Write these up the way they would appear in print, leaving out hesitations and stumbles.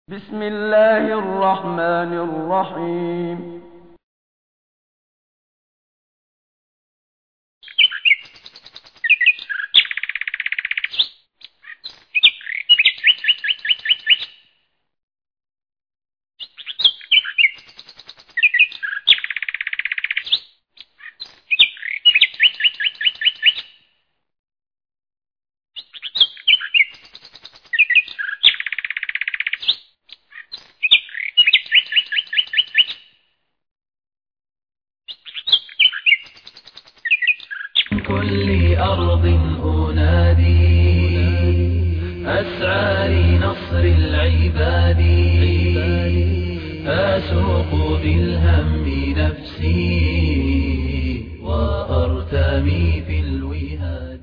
بسم الله الرحمن الرحيم. كل أرض أنادي أسعى لنصر العباد أسوق بالهم نفسي وأرتمي في الوهاد.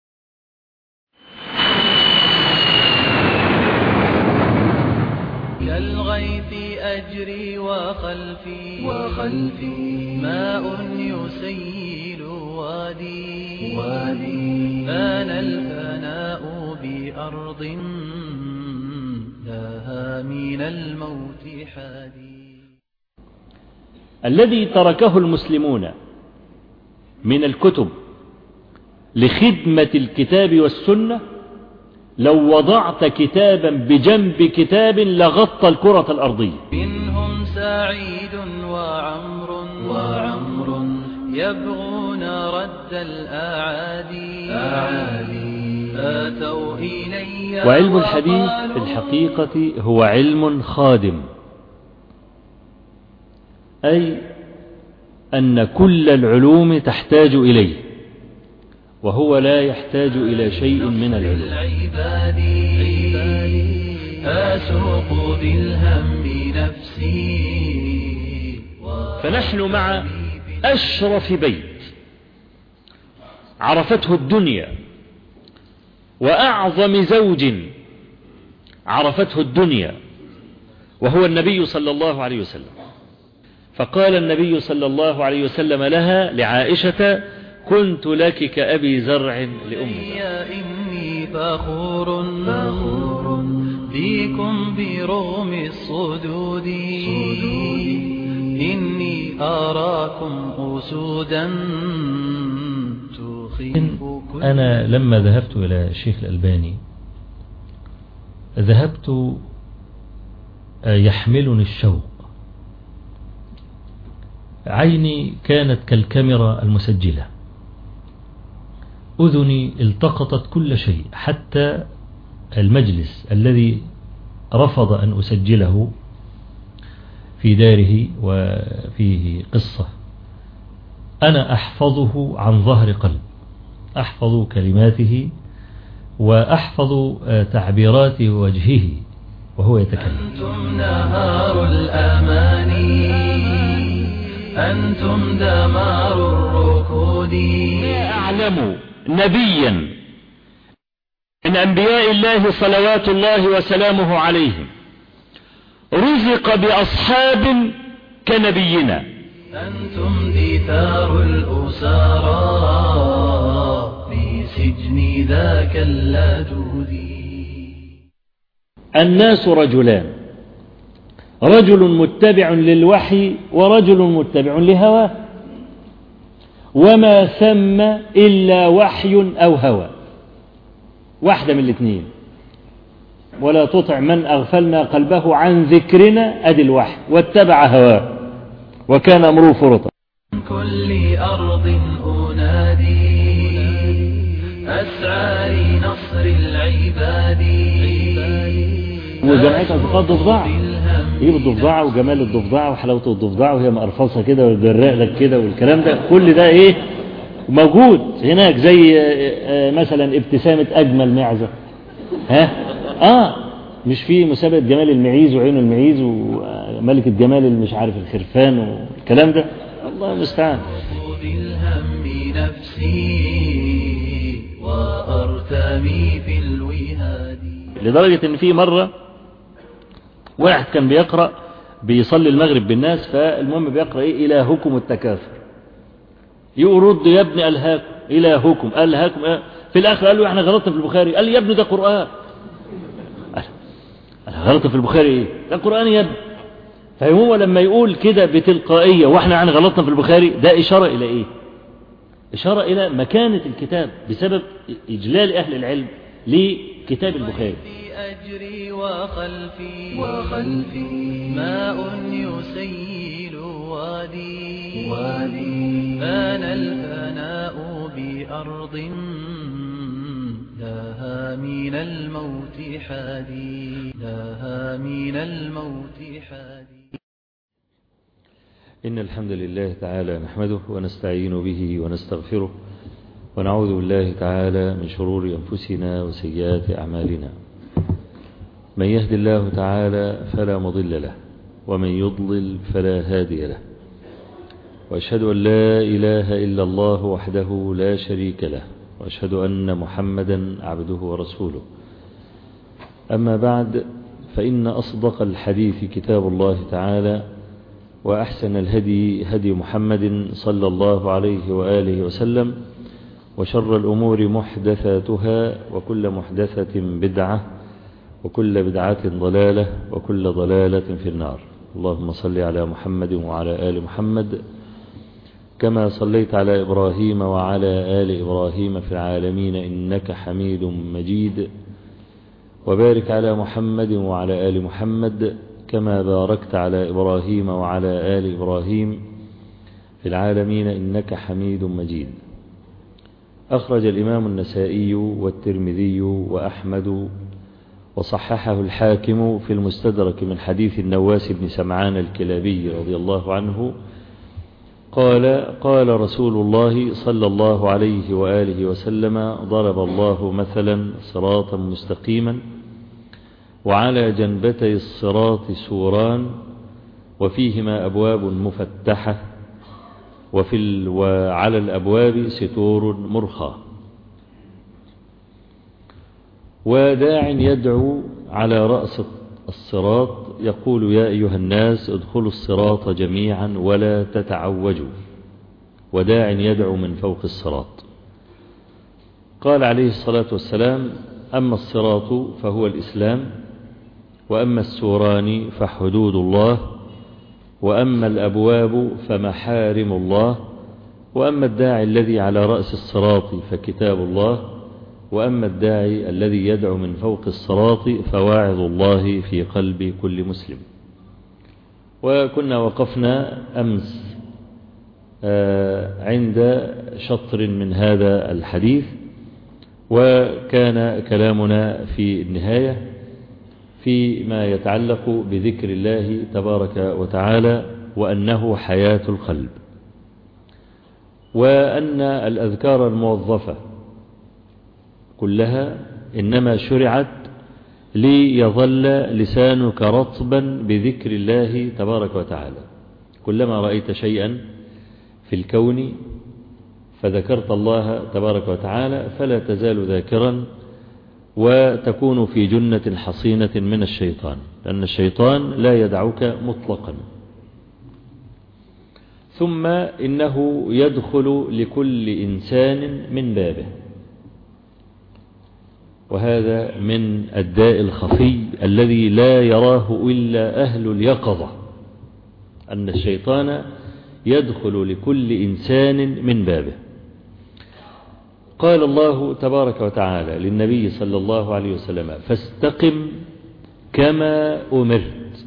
كالغيث أجري وخلفي ماء يسيل وادي بان الفناء بأرض لها من الموت حادي. الذي تركه المسلمون من الكتب لخدمة الكتاب والسنة لو وضعت كتابا بجنب كتاب لغطى الكرة الأرضية. منهم سعيد وعمر يبغون رد الأعادي آتوا إلي. وعلم الحديث في الحقيقة هو علم خادم، أي أن كل العلوم تحتاج إليه وهو لا يحتاج إلى شيء من العلوم. أسوق بالهم نفسي. فنحن مع أشرف بيت عرفته الدنيا وأعظم زوج عرفته الدنيا وهو النبي صلى الله عليه وسلم. فقال النبي صلى الله عليه وسلم لها لعائشة: كنت لك كأبي زرع لأمك. إني فخور بكم برغم الصدود إني أراكم أسودا تخيف. أنا لما ذهبت إلى الشيخ الألباني ذهبت يحملني الشوق، عيني كانت كالكاميرا المسجلة، أذني التقطت كل شيء حتى المجلس الذي رفض أن أسجله في داره وفيه قصة أنا أحفظه عن ظهر قلب، أحفظ كلماته وأحفظ تعبيرات وجهه وهو يتكلم. أنتم نهار الأماني أنتم دمار الركود. لا أعلم نبيا من أنبياء الله صلوات الله وسلامه عليهم رزق بأصحاب كنبينا. أنتم دثار الأسارى في سجن ذاك اللدود. الناس رجلان، رجل متبع للوحي ورجل متبع لهواه، وما ثم إلا وحي أو هوى، واحدة من الاثنين. ولا تطع من أغفلنا قلبه عن ذكرنا أدي الوحي واتبع هواه وكان أمره فرطا. كل أرض أنادي أسعى لنصر العباد. وجمعتها تقاد ضفدعة، يجيب الضفدعة وجمال الضفدعة وحلاوة الضفدعة وهي مقرفصة كده ويجرق لك كده والكلام ده كل ده ايه موجود هناك، زي مثلا ابتسامة أجمل معزة، مش في مسابقة جمال المعيز وعين المعيز وملكة جمال مش عارف الخرفان والكلام ده، الله المستعان. بالهم نفسي وأرتمي في الوهاد. لدرجة ان في مرة واحد كان بيقرأ بيصلي المغرب بالناس، فالمهم بيقرأ ايه إلهكم التكاثر، يرد يا ابن ألهاكم إلهكم ألهاكم في الآخر قال له احنا غلطنا في البخاري، قال لي يا ابن ده قرآن. غلطة في البخاري ايه؟ ده القرآن يا ابني. فهو لما يقول كده بتلقائية واحنا عن غلطنا في البخاري، ده إشارة إلى ايه؟ إشارة إلى مكانة الكتاب بسبب إجلال أهل العلم لكتاب البخاري. أجري وخلفي ماء يسيل وادي بان الفناء بأرض لها من الموت حادي. إن الحمد لله تعالى نحمده ونستعين به ونستغفره ونعوذ بالله تعالى من شرور أنفسنا وسيئات أعمالنا. من يهد الله تعالى فلا مضل له ومن يضلل فلا هادي له، وأشهد أن لا إله إلا الله وحده لا شريك له، وأشهد أن محمدا عبده ورسوله. أما بعد، فإن أصدق الحديث كتاب الله تعالى، وأحسن الهدي هدي محمد صلى الله عليه وآله وسلم، وشر الأمور محدثاتها، وكل محدثة بدعة، وكل بدعة ضلالة، وكل ضلالة في النار. اللهم صل على محمد وعلى آل محمد كما صليت على إبراهيم وعلى آل إبراهيم في العالمين إنك حميد مجيد، وبارك على محمد وعلى آل محمد كما باركت على إبراهيم وعلى آل إبراهيم في العالمين إنك حميد مجيد. أخرج الإمام النسائي والترمذي وأحمد وصححه الحاكم في المستدرك من حديث النواس بن سمعان الكلابي رضي الله عنه قال رسول الله صلى الله عليه وآله وسلم: ضرب الله مثلا صراطا مستقيما وعلى جنبتي الصراط سوران وفيهما أبواب مفتحة وعلى الأبواب ستور مرخى. وداع يدعو على رأس الصراط يقول: يا أيها الناس ادخلوا الصراط جميعا ولا تتعوجوا. وداع يدعو من فوق الصراط. قال عليه الصلاة والسلام: أما الصراط فهو الإسلام، وأما السوران فحدود الله، وأما الأبواب فمحارم الله، وأما الداعي الذي على رأس الصراط فكتاب الله، وأما الداعي الذي يدعو من فوق الصراط فواعظ الله في قلب كل مسلم. وكنا وقفنا أمس عند شطر من هذا الحديث، وكان كلامنا في النهاية فيما يتعلق بذكر الله تبارك وتعالى، وأنه حياة القلب، وأن الأذكار الموظفة كلها إنما شرعت ليظل لسانك رطبا بذكر الله تبارك وتعالى. كلما رأيت شيئا في الكون فذكرت الله تبارك وتعالى فلا تزال ذاكرا، وتكون في جنة حصينة من الشيطان، لأن الشيطان لا يدعوك مطلقا. ثم إنه يدخل لكل إنسان من بابه، وهذا من الداء الخفي الذي لا يراه إلا أهل اليقظة، أن الشيطان يدخل لكل إنسان من بابه. قال الله تبارك وتعالى للنبي صلى الله عليه وسلم: فاستقم كما أمرت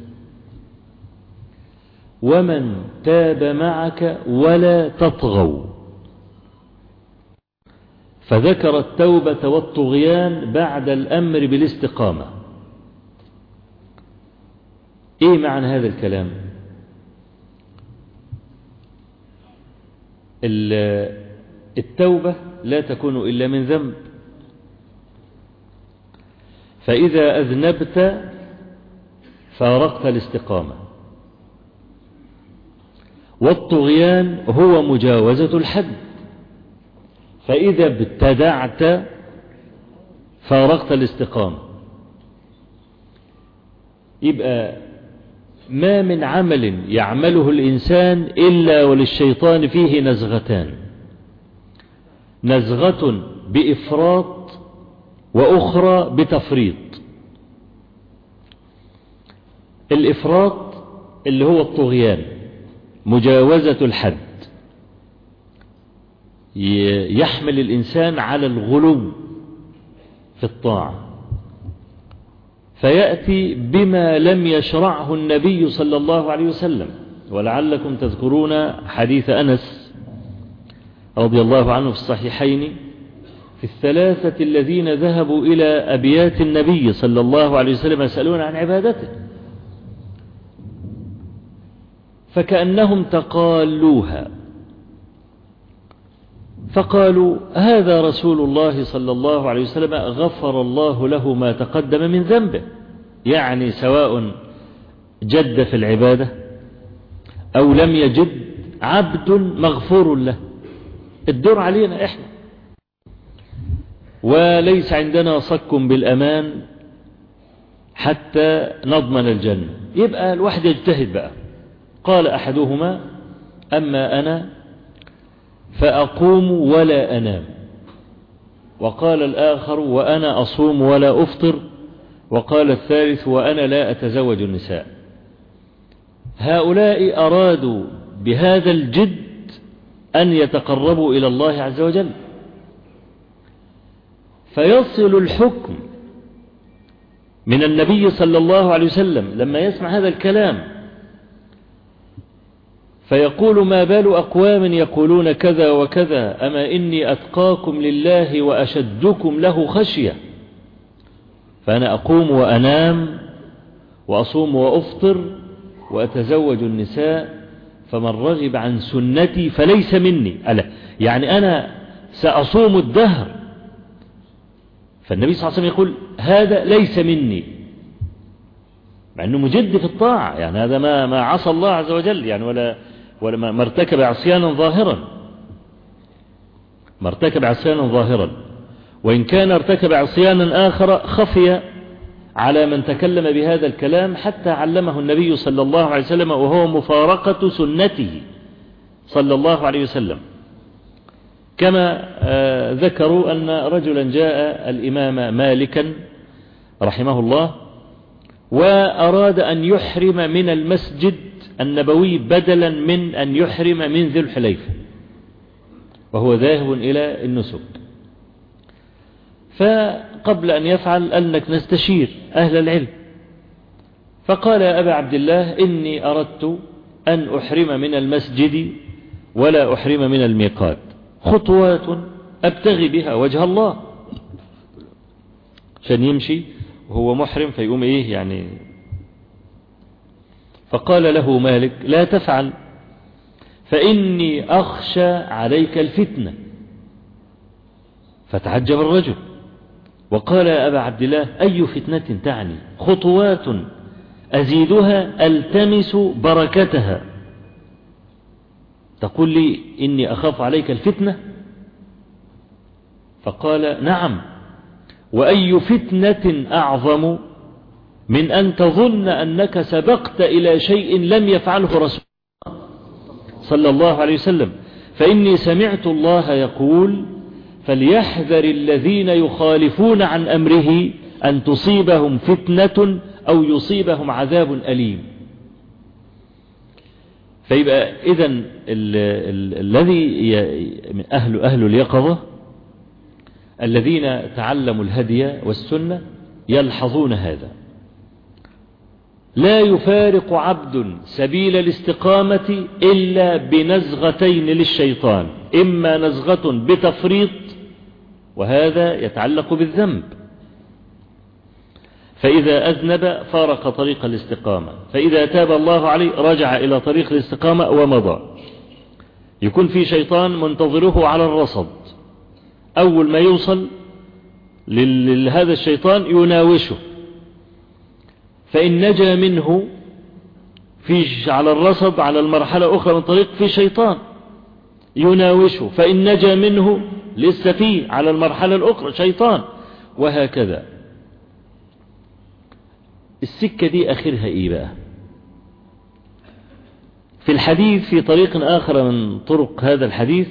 ومن تاب معك ولا تطغوا. فذكر التوبة والطغيان بعد الأمر بالاستقامة. إيه معنى هذا الكلام؟ التوبة لا تكون إلا من ذنب، فإذا أذنبت فارقت الاستقامة. والطغيان هو مجاوزة الحد، فإذا ابتدعت فارقت الاستقامة. يبقى ما من عمل يعمله الإنسان إلا وللشيطان فيه نزغتان: نزغة بإفراط وأخرى بتفريط. الإفراط اللي هو الطغيان، مجاوزة الحد، يحمل الإنسان على الغلو في الطاعة، فيأتي بما لم يشرعه النبي صلى الله عليه وسلم. ولعلكم تذكرون حديث أنس رضي الله عنه في الصحيحين في الثلاثة الذين ذهبوا إلى أبيات النبي صلى الله عليه وسلم يسألون عن عبادته، فكأنهم تقالوها، فقالوا هذا رسول الله صلى الله عليه وسلم غفر الله له ما تقدم من ذنبه، يعني سواء جد في العبادة أو لم يجد عبد مغفور له، الدور علينا إحنا، وليس عندنا صك بالأمان حتى نضمن الجنة. يبقى الواحد يجتهد بقى. قال أحدهما أما أنا فأقوم ولا أنام، وقال الآخر وأنا أصوم ولا أفطر، وقال الثالث وأنا لا أتزوج النساء. هؤلاء أرادوا بهذا الجد أن يتقربوا إلى الله عز وجل، فيصل الحكم من النبي صلى الله عليه وسلم لما يسمع هذا الكلام فيقول ما بال أقوام يقولون كذا وكذا، أما إني أتقاكم لله وأشدكم له خشية، فأنا أقوم وأنام وأصوم وأفطر وأتزوج النساء، فمن رغب عن سنتي فليس مني. ألا يعني أنا سأصوم الدهر، فالنبي صلى الله عليه وسلم يقول هذا ليس مني، مع أنه مجد في الطاعة، يعني هذا ما عصى الله عز وجل، يعني ولا ما ارتكب عصيانا ظاهرا، وإن كان ارتكب عصيانا آخر خفي على من تكلم بهذا الكلام حتى علمه النبي صلى الله عليه وسلم، وهو مفارقة سنته صلى الله عليه وسلم. كما ذكروا أن رجلا جاء الإمام مالكا رحمه الله وأراد أن يحرم من المسجد النبوي بدلا من أن يحرم من ذي الحليفة، وهو ذاهب إلى النسك. فقبل أن يفعل قال لك نستشير أهل العلم، فقال يا أبا عبد الله إني أردت أن أحرم من المسجد ولا أحرم من الميقات، خطوات أبتغي بها وجه الله، عشان يمشي وهو محرم فيقوم إيه يعني. فقال له مالك لا تفعل فإني أخشى عليك الفتنة. فتعجب الرجل وقال يا أبا عبد الله أي فتنة تعني؟ خطوات أزيدها ألتمس بركتها، تقول لي إني أخاف عليك الفتنة؟ فقال نعم، وأي فتنة أعظم من أن تظن أنك سبقت إلى شيء لم يفعله رسول الله صلى الله عليه وسلم، فإني سمعت الله يقول فليحذر الذين يخالفون عن أمره أن تصيبهم فتنة أو يصيبهم عذاب أليم. فيبقى إذن الذي أهل اليقظة الذين تعلموا الهدي والسنة يلحظون هذا. لا يفارق عبد سبيل الاستقامة إلا بنزغتين للشيطان، إما نزغة بتفريط وهذا يتعلق بالذنب، فإذا أذنب فارق طريق الاستقامة، فإذا تاب الله عليه رجع إلى طريق الاستقامة ومضى. يكون في شيطان منتظره على الرصد، أول ما يوصل لهذا الشيطان يناوشه، فإن نجا منه في على الرصد على المرحلة أخرى من طريق في شيطان يناوشه، فإن نجا منه لسه فيه على المرحلة الأخرى شيطان، وهكذا. السكة دي آخرها إيه بقى؟ في الحديث في طريق آخر من طرق هذا الحديث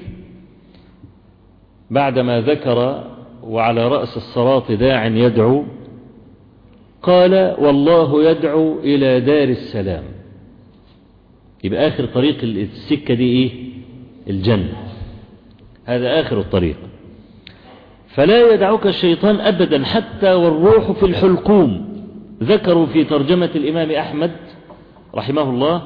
بعدما ذكر وعلى رأس الصراط داع يدعو قال والله يدعو إلى دار السلام. يبقى آخر طريق السكة دي إيه؟ الجنة. هذا آخر الطريق. فلا يدعوك الشيطان أبدا حتى والروح في الحلقوم. ذكروا في ترجمة الإمام أحمد رحمه الله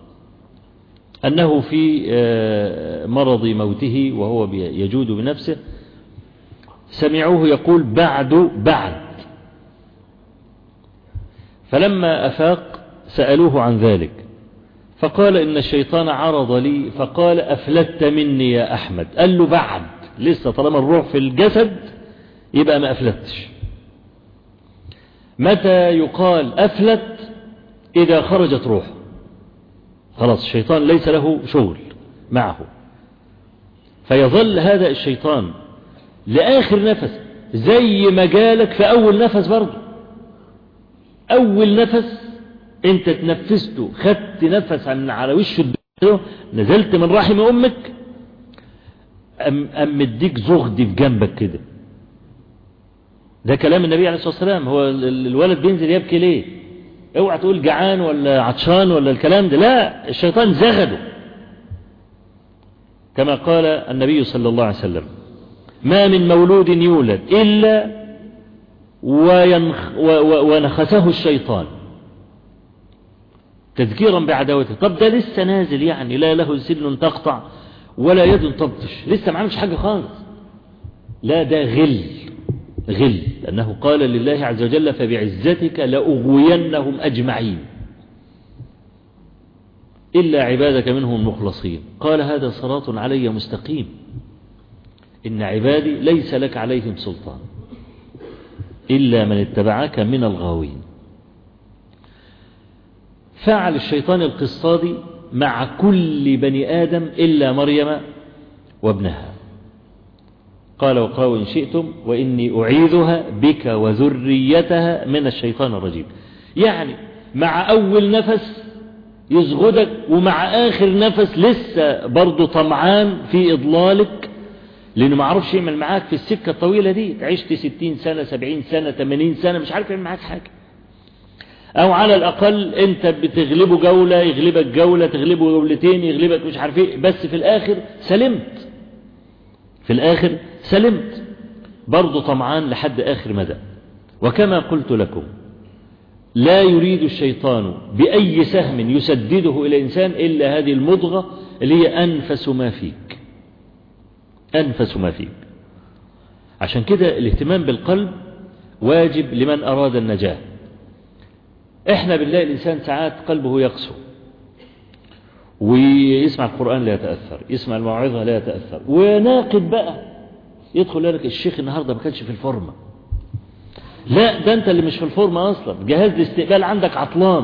أنه في مرض موته وهو يجود بنفسه سمعوه يقول بعد. فلما أفاق سألوه عن ذلك فقال إن الشيطان عرض لي فقال أفلت مني يا أحمد. قال له بعد لسه، طالما الروح في الجسد يبقى ما أفلتش. متى يقال أفلت؟ إذا خرجت روحه، خلاص الشيطان ليس له شغل معه، فيظل هذا الشيطان لآخر نفس زي ما جالك في أول نفس. برضه أول نفس انت تنفسته، خدت نفس على وش الدنيا، نزلت من رحم أمك، أم مديك زغد في جنبك كده. ده كلام النبي عليه الصلاة والسلام. هو الولد بينزل يبكي ليه؟ اوعى تقول جعان ولا عطشان ولا الكلام ده، لا، الشيطان زغده. كما قال النبي صلى الله عليه وسلم ما من مولود يولد إلا ونخسه الشيطان تذكيرا بعداوته. طب ده لسه نازل يعني، لا له سن تقطع ولا يد تبطش، لسه ما عملش حاجة خالص. لا، ده غل لأنه قال لله عز وجل فبعزتك لأغوينهم أجمعين إلا عبادك منهم المخلصين. قال هذا صراط علي مستقيم إن عبادي ليس لك عليهم سلطان إلا من اتبعك من الغاوين. فعل الشيطان القصة مع كل بني آدم إلا مريم وابنها. قال وقالوا إن شئتم وإني أعيذها بك وذريتها من الشيطان الرجيم. يعني مع أول نفس يزغدك، ومع آخر نفس لسه برضو طمعان في إضلالك، لأنه ما عرفش يعمل معاك في السكة الطويلة دي. عشت 60 سنة 70 سنة 80 سنة مش عارف يعمل معاك حاجة، أو على الأقل أنت بتغلبه جولة يغلبك جولة، تغلبه جولتين يغلبك مش عارف إيه، بس في الآخر سلمت، في الآخر سلمت، برضو طمعان لحد آخر مدى. وكما قلت لكم لا يريد الشيطان بأي سهم يسدده إلى إنسان إلا هذه المضغة اللي هي أنفس ما فيك، أنفس ما فيك. عشان كده الاهتمام بالقلب واجب لمن أراد النجاة. احنا بالله الإنسان ساعات قلبه يقسو ويسمع القرآن لا يتأثر، يسمع الموعظة لا يتأثر، وناقد بقى يدخل لك الشيخ النهاردة ما كانش في الفورمة. لا، ده انت اللي مش في الفورمة اصلا، جهاز الاستقبال عندك عطلان،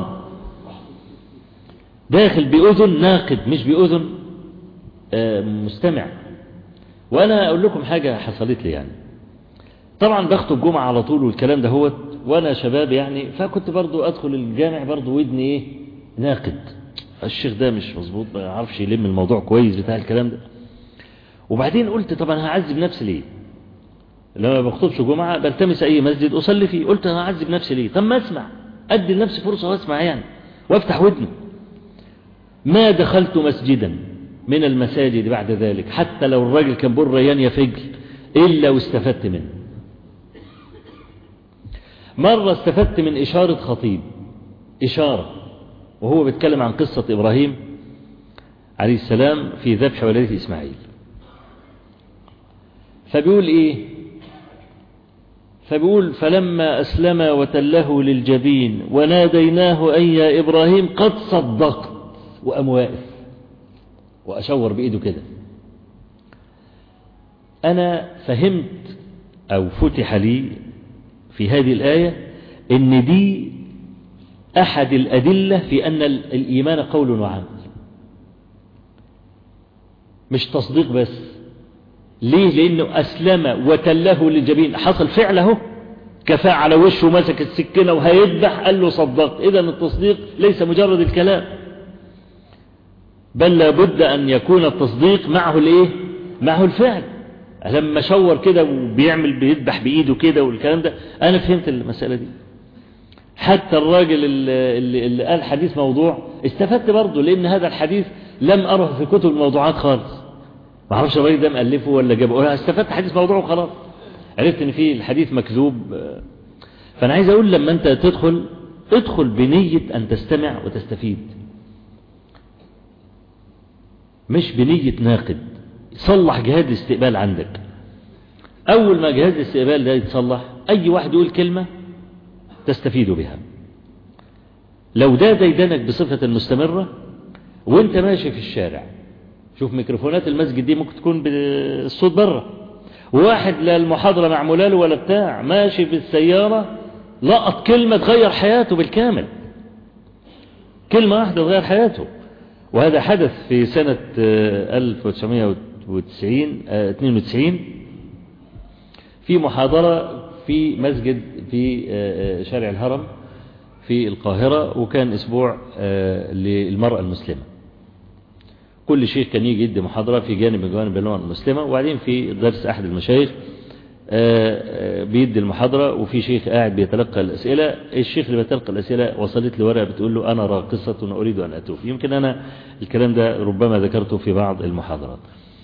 داخل بأذن ناقد مش بأذن مستمع. وانا اقول لكم حاجة حصلت لي يعني. طبعا بخطب جمعة على طول والكلام ده هو، وانا شباب يعني، فكنت برضو ادخل الجامع برضو ودني ايه ناقد، الشيخ ده مش مظبوط، ما يعرفش يلم الموضوع كويس بتاع الكلام ده. وبعدين قلت طب انا هعذب نفسي ليه؟ لما بخطبش جمعة بلتمس اي مسجد اصلي فيه، قلت انا هعذب نفسي ليه؟ طب ما اسمع، ادي لنفسي فرصة واسمع يعني، وافتح ودني. ما دخلت مسجدا من المساجد بعد ذلك حتى لو الراجل كان بيقول ريان يا فجل الا واستفدت منه. مرة استفدت من إشارة خطيب، إشارة وهو بيتكلم عن قصة إبراهيم عليه السلام في ذبح ولده إسماعيل. فبيقول إيه؟ فبيقول فلما أسلم وتله للجبين وناديناه أي يا إبراهيم قد صدقت، وقام واقف وأشور بإيده كده. أنا فهمت أو فتح لي في هذه الآية إن دي أحد الأدلة في أن الإيمان قول وعمل، مش تصديق بس. ليه؟ لأنه أسلم وتله للجبين، حصل فعله، كفاء على وشه مسك السكينة وهيذبح قال له صدقت. إذن التصديق ليس مجرد الكلام، بل لابد أن يكون التصديق معه الإيه؟ معه الفعل. لما شور كده وبيعمل بيذبح بإيده كده والكلام ده، أنا فهمت المسألة دي. حتى الراجل اللي قال حديث موضوع استفدت برضه، لأن هذا الحديث لم أره في كتب الموضوعات خالص، ما اعرفش الراجل ده مألفه ولا جابه، أنا استفدت حديث موضوع وخلاص، عرفت ان فيه الحديث مكذوب. فأنا عايز أقول لما أنت ادخل بنية أن تستمع وتستفيد، مش بنية ناقد. صلح جهاز الاستقبال عندك. أول ما جهاز الاستقبال ده يتصلح، أي واحد يقول كلمة تستفيد بها. لو ده ديدنك بصفة مستمرة وانت ماشي في الشارع، شوف ميكروفونات المسجد دي ممكن تكون بالصوت بره، وواحد لا المحاضرة معموله له ولا بتاع، ماشي بالسيارة لقط كلمة تغير حياته بالكامل، كلمة واحدة تغير حياته. وهذا حدث في سنة 1992 في محاضرة في مسجد في شارع الهرم في القاهرة، وكان أسبوع للمرأة المسلمة. كل شيخ كان يجي يدي محاضرة في جانب من جوانب المرأة المسلمة، وبعدين في درس أحد المشايخ بيدي المحاضرة، وفي شيخ قاعد بيتلقى الأسئلة. الشيخ اللي بيتلقى الأسئلة وصلت لي ورقة بتقول له أنا راقصة أريد أن أتوب. يمكن أنا الكلام ده ربما ذكرته في بعض المحاضرات.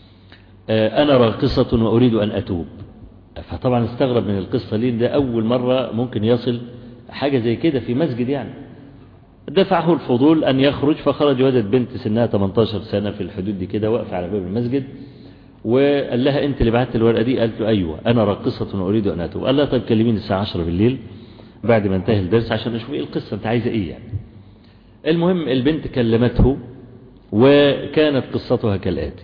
أنا راقصة وأريد أن أتوب. فطبعا استغرب من القصة، ليه ده أول مرة ممكن يصل حاجة زي كده في مسجد يعني. دفعه الفضول أن يخرج، فخرج وجد بنت سنها 18 سنة في الحدود دي كده واقفة على باب المسجد، وقال لها أنت اللي بعت الورقة دي؟ قالت له أيوة أنا راقصة وأريد أن أتوب. قال لها طيب كلميني الساعة 10 بالليل بعد ما انتهي الدرس عشان أشوف إيه القصة، أنت عايزة إيه يعني. المهم البنت كلمته، وكانت قصتها كالآتي: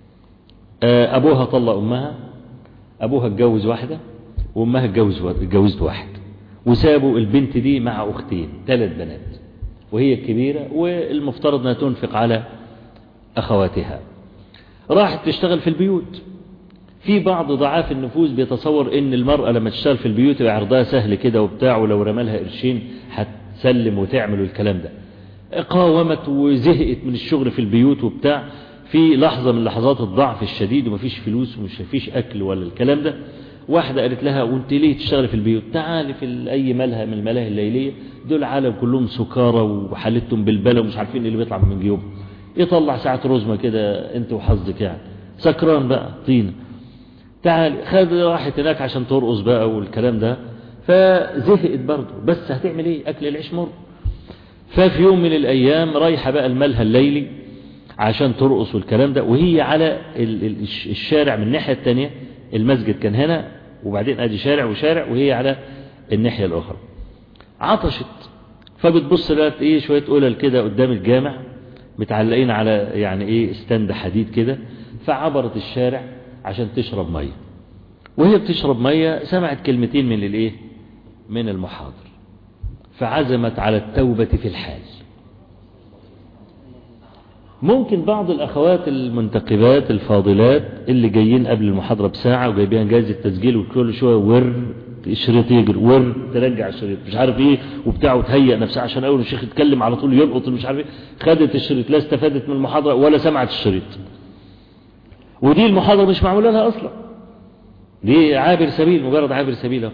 أبوها طلق أمها، أبوها اتجوز واحدة، وأمها اتجوزت واحد، وسابوا البنت دي مع أختين 3 بنات، وهي الكبيرة، والمفترض أنها تنفق على أخواتها. راحت تشتغل في البيوت. في بعض ضعاف النفوس بيتصور ان المرأة لما تشتغل في البيوت يبقى عرضها سهل كده وبتاع، ولو رمالها قرشين هتسلم وتعمل الكلام ده. قاومت وزهقت من الشغل في البيوت وبتاع، في لحظة من لحظات الضعف الشديد ومفيش فلوس ومش فيش أكل ولا الكلام ده، واحدة قالت لها وانت ليه تشتغل في البيوت؟ تعالي في أي ملهى من الملاهي الليلية، دول عالم كلهم سكارى وحالتهم بالبلا ومش عارفين اللي بيطلع من جيوبهم، يطلع ساعة رزمة كده انت وحظك يعني، سكران بقى طينة، تعالي. راحت هناك عشان ترقص بقى والكلام ده، فزهقت برضه، بس هتعمل ايه؟ أكل العيش مر. ففي يوم من الأيام رايحة بقى الملهى الليلي عشان ترقص والكلام ده، وهي على الشارع من الناحية التانية، المسجد كان هنا وبعدين ادي شارع وشارع، وهي على الناحية الأخرى. عطشت، فبتبص لقت ايه شوية قلل كده قدام الجامع متعلقين على يعني ايه استند حديد كده، فعبرت الشارع عشان تشرب مية. وهي بتشرب مية سمعت كلمتين من الايه من المحاضر، فعزمت على التوبة في الحال. ممكن بعض الأخوات المنتقبات الفاضلات اللي جايين قبل المحاضرة بساعة وجايبين جايزة التسجيل، وكل شوية الشريط يجري ترجع الشريط مش عارف ايه وبتاع، وتهيأ نفسها عشان اول الشيخ يتكلم على طول يلقط مش عارف ايه، خدت الشريط، لا استفادت من المحاضرة ولا سمعت الشريط. ودي المحاضرة مش معمولة لها أصلا، دي عابر سبيل، مجرد عابر سبيل.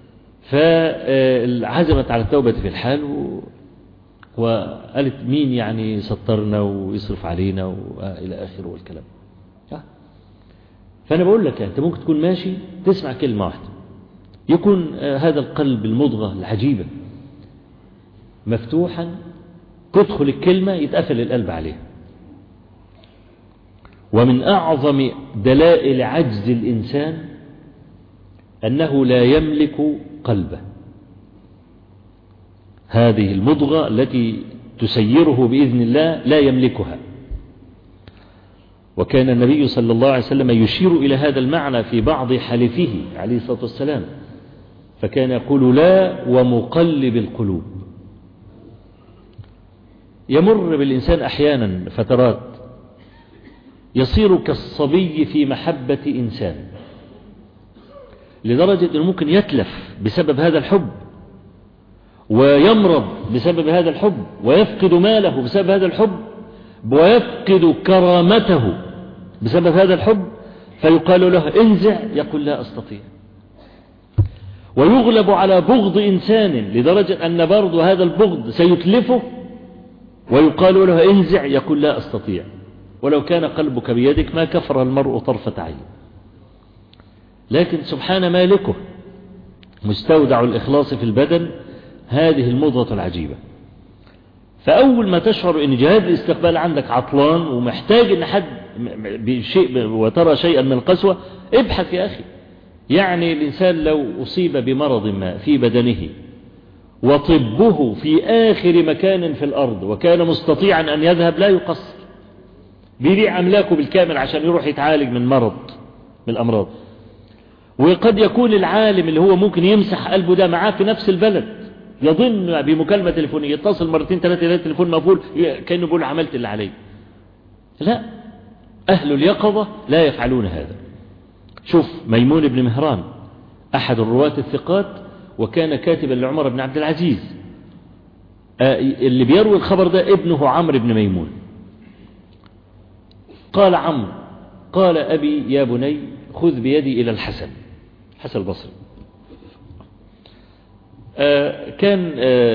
فعزمت على التوبة في الحال وقالت مين يعني يسترنا ويصرف علينا وإلى آخره والكلام. فأنا بقول لك أنت ممكن تكون ماشي تسمع كلمة واحدة، يكون هذا القلب المضغة العجيبة مفتوحا، تدخل الكلمة يتقفل القلب عليها. ومن أعظم دلائل عجز الإنسان أنه لا يملك قلبه، هذه المضغة التي تسيره بإذن الله لا يملكها. وكان النبي صلى الله عليه وسلم يشير إلى هذا المعنى في بعض حلفه عليه الصلاة والسلام، فكان يقول لا ومقلب القلوب. يمر بالإنسان أحيانا فترات يصير كالصبي في محبة إنسان، لدرجة أنه ممكن يتلف بسبب هذا الحب، ويمرض بسبب هذا الحب، ويفقد ماله بسبب هذا الحب، ويفقد كرامته بسبب هذا الحب، فيقال له انزع، يقول لا أستطيع. ويغلب على بغض إنسان لدرجة أن برضو هذا البغض سيتلفه، ويقال له انزع، يقول لا أستطيع، ولو كان قلبك بيدك ما كفر المرء طرفة عين. لكن سبحان مالكه مستودع الإخلاص في البدن هذه المضغة العجيبة. فأول ما تشعر أن جهاز الاستقبال عندك عطلان ومحتاج أن حد بشيء وترى شيئا من القسوة، ابحث يا أخي. يعني الإنسان لو أصيب بمرض ما في بدنه وطبه في آخر مكان في الأرض وكان مستطيعا أن يذهب لا يقصر، بيبيع أملاكه بالكامل عشان يروح يتعالج من مرض من الأمراض. وقد يكون العالم اللي هو ممكن يمسح قلبه ده معاه في نفس البلد، يظن بمكالمة تليفونية يتصل مرتين ثلاثة يلاقي التليفون مقفول كأنه بيقول عملت اللي عليه. لا، أهل اليقظة لا يفعلون هذا. شوف ميمون بن مهران أحد الرواة الثقات، وكان كاتبا لعمر بن عبد العزيز. اللي بيروي الخبر ده ابنه عمرو بن ميمون. قال عمرو قال أبي يا بني خذ بيدي إلى الحسن، حسن البصري. كان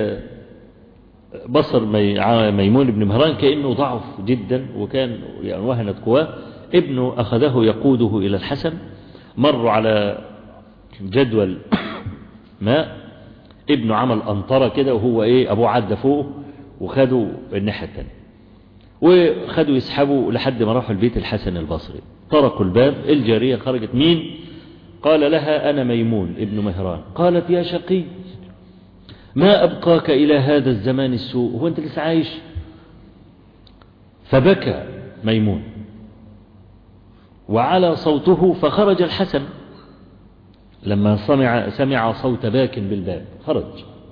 بصر ميمون بن مهران كأنه ضعف جدا، وكان يعني وهنت قواه. ابنه أخذه يقوده إلى الحسن، مروا على جدول ماء، ابنه عمل أنطرة كده وهو أبوه عدى فوقه، وخدوا الناحية الثانية وخدوا يسحبوا لحد ما راحوا البيت الحسن البصري. طرقوا الباب، الجارية خرجت. مين؟ قال لها أنا ميمون ابن مهران. قالت يا شقي ما أبقاك إلى هذا الزمان السوء، هو أنت لسه عايش؟ فبكى ميمون وعلى صوته، فخرج الحسن لما سمع صوت باك بالباب خرج،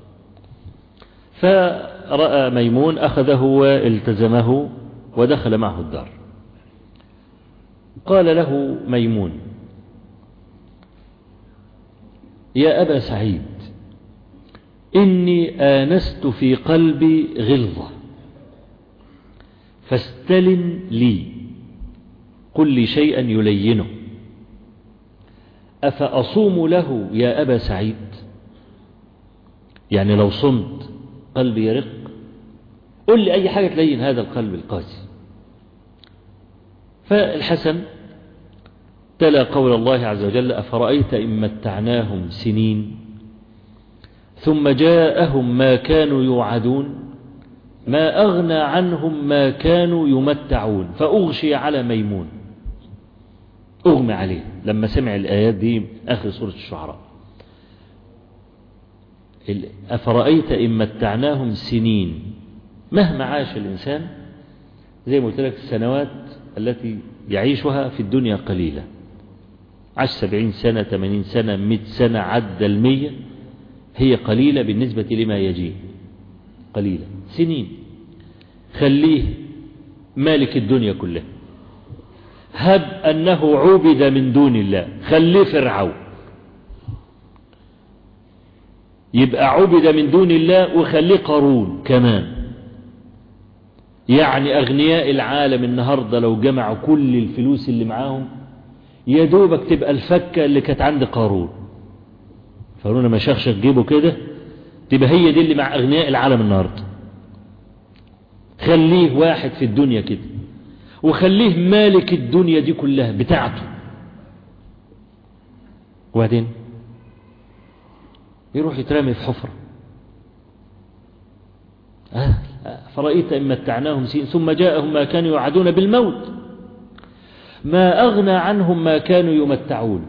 فرأى ميمون أخذه والتزمه ودخل معه الدار. قال له ميمون يا أبا سعيد إني آنست في قلبي غلظة فاستلن لي، قل لي شيئا يلينه، أفأصوم له يا أبا سعيد؟ يعني لو صمت قلبي يرق، قل لي أي حاجة تلين هذا القلب القاسي. فالحسن تلا قول الله عز وجل أفرأيت إن متعناهم سنين ثم جاءهم ما كانوا يوعدون ما أغنى عنهم ما كانوا يمتعون فأغشي على ميمون، أغمى عليه لما سمع الآيات دي آخر سورة الشعراء. أفرأيت إن متعناهم سنين، مهما عاش الإنسان زي ما قلت لك السنوات التي يعيشها في الدنيا قليلة، عاش 70 سنة 80 سنة 100 سنة عدى 100، هي قليلة بالنسبة لما يجي، قليلة سنين. خليه مالك الدنيا كلها، هب أنه عبد من دون الله، خليه فرعون يبقى عبد من دون الله، وخليه قارون كمان. يعني أغنياء العالم النهاردة لو جمعوا كل الفلوس اللي معاهم يا دوبك تبقى الفكة اللي كانت عند قارون. قارون ما شخشخ جيبه كده تبقى هي دي اللي مع أغنياء العالم النهاردة. خليه واحد في الدنيا كده، وخليه مالك الدنيا دي كلها بتاعته، وبعدين يروح يترمي في حفرة. فرأيت إن متعناهم سنين ثم جاءهم ما كانوا يوعدون بالموت ما أغنى عنهم ما كانوا يمتعون،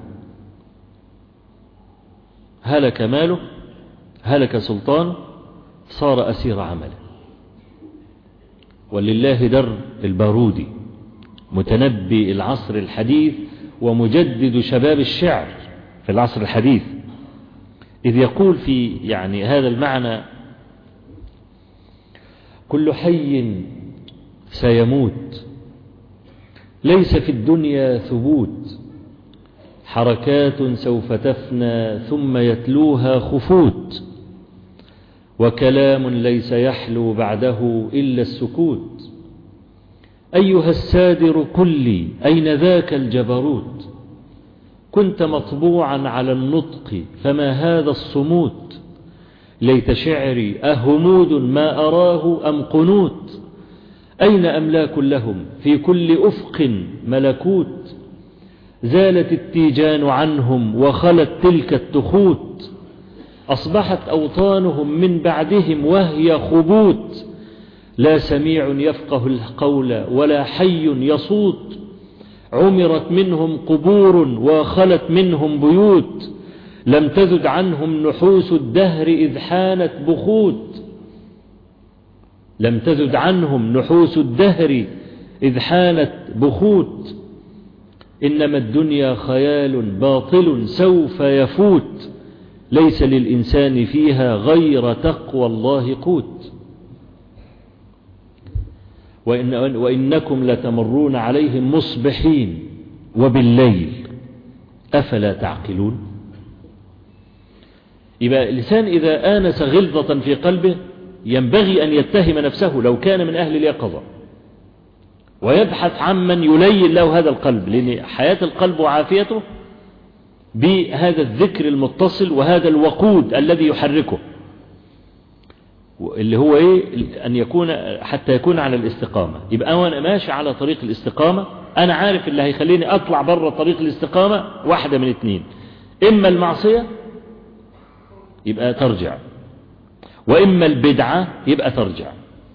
هلك ماله هلك سلطان، صار أسير عمله. ولله در البارودي متنبي العصر الحديث ومجدد شباب الشعر في العصر الحديث، إذ يقول في يعني هذا المعنى كل حي سيموت ليس في الدنيا ثبوت، حركات سوف تفنى ثم يتلوها خفوت، وكلام ليس يحلو بعده إلا السكوت. أيها السادر قل لي أين ذاك الجبروت، كنت مطبوعا على النطق فما هذا الصموت ليت شعري أهمود ما أراه أم قنوت أين أملاك لهم في كل أفق ملكوت زالت التيجان عنهم وخلت تلك التخوت أصبحت أوطانهم من بعدهم وهي خبوت لا سميع يفقه القول ولا حي يصوت عمرت منهم قبور وخلت منهم بيوت لم تزد عنهم نحوس الدهر إذ حانت بخوت لم تزد عنهم نحوس الدهر إذ حانت بخوت إنما الدنيا خيال باطل سوف يفوت ليس للإنسان فيها غير تقوى الله قوت وإنكم لتمرون عليهم مصبحين وبالليل أفلا تعقلون. يبقى الإنسان إذا آنس غلظة في قلبه ينبغي أن يتهم نفسه لو كان من أهل اليقظة ويبحث عمن يلين له هذا القلب، لأن حياة القلب وعافيته بهذا الذكر المتصل وهذا الوقود الذي يحركه، اللي هو إيه؟ أن يكون حتى يكون على الاستقامة. يبقى أنا ماشي على طريق الاستقامة، أنا عارف اللي هيخليني أطلع بره طريق الاستقامة واحدة من اتنين، إما المعصية يبقى ترجع، وإما البدعة يبقى ترجع.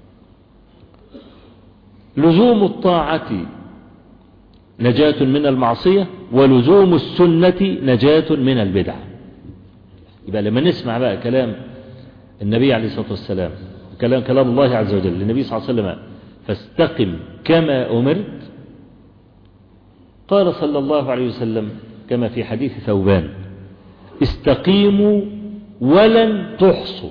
لزوم الطاعة نجاة من المعصية، ولزوم السنة نجاة من البدعة. يبقى لما نسمع بقى كلام النبي عليه الصلاة والسلام، كلام الله عز وجل للنبي صلى الله عليه وسلم فاستقم كما أمرت، قال صلى الله عليه وسلم كما في حديث ثوبان استقيموا ولن تحصوا،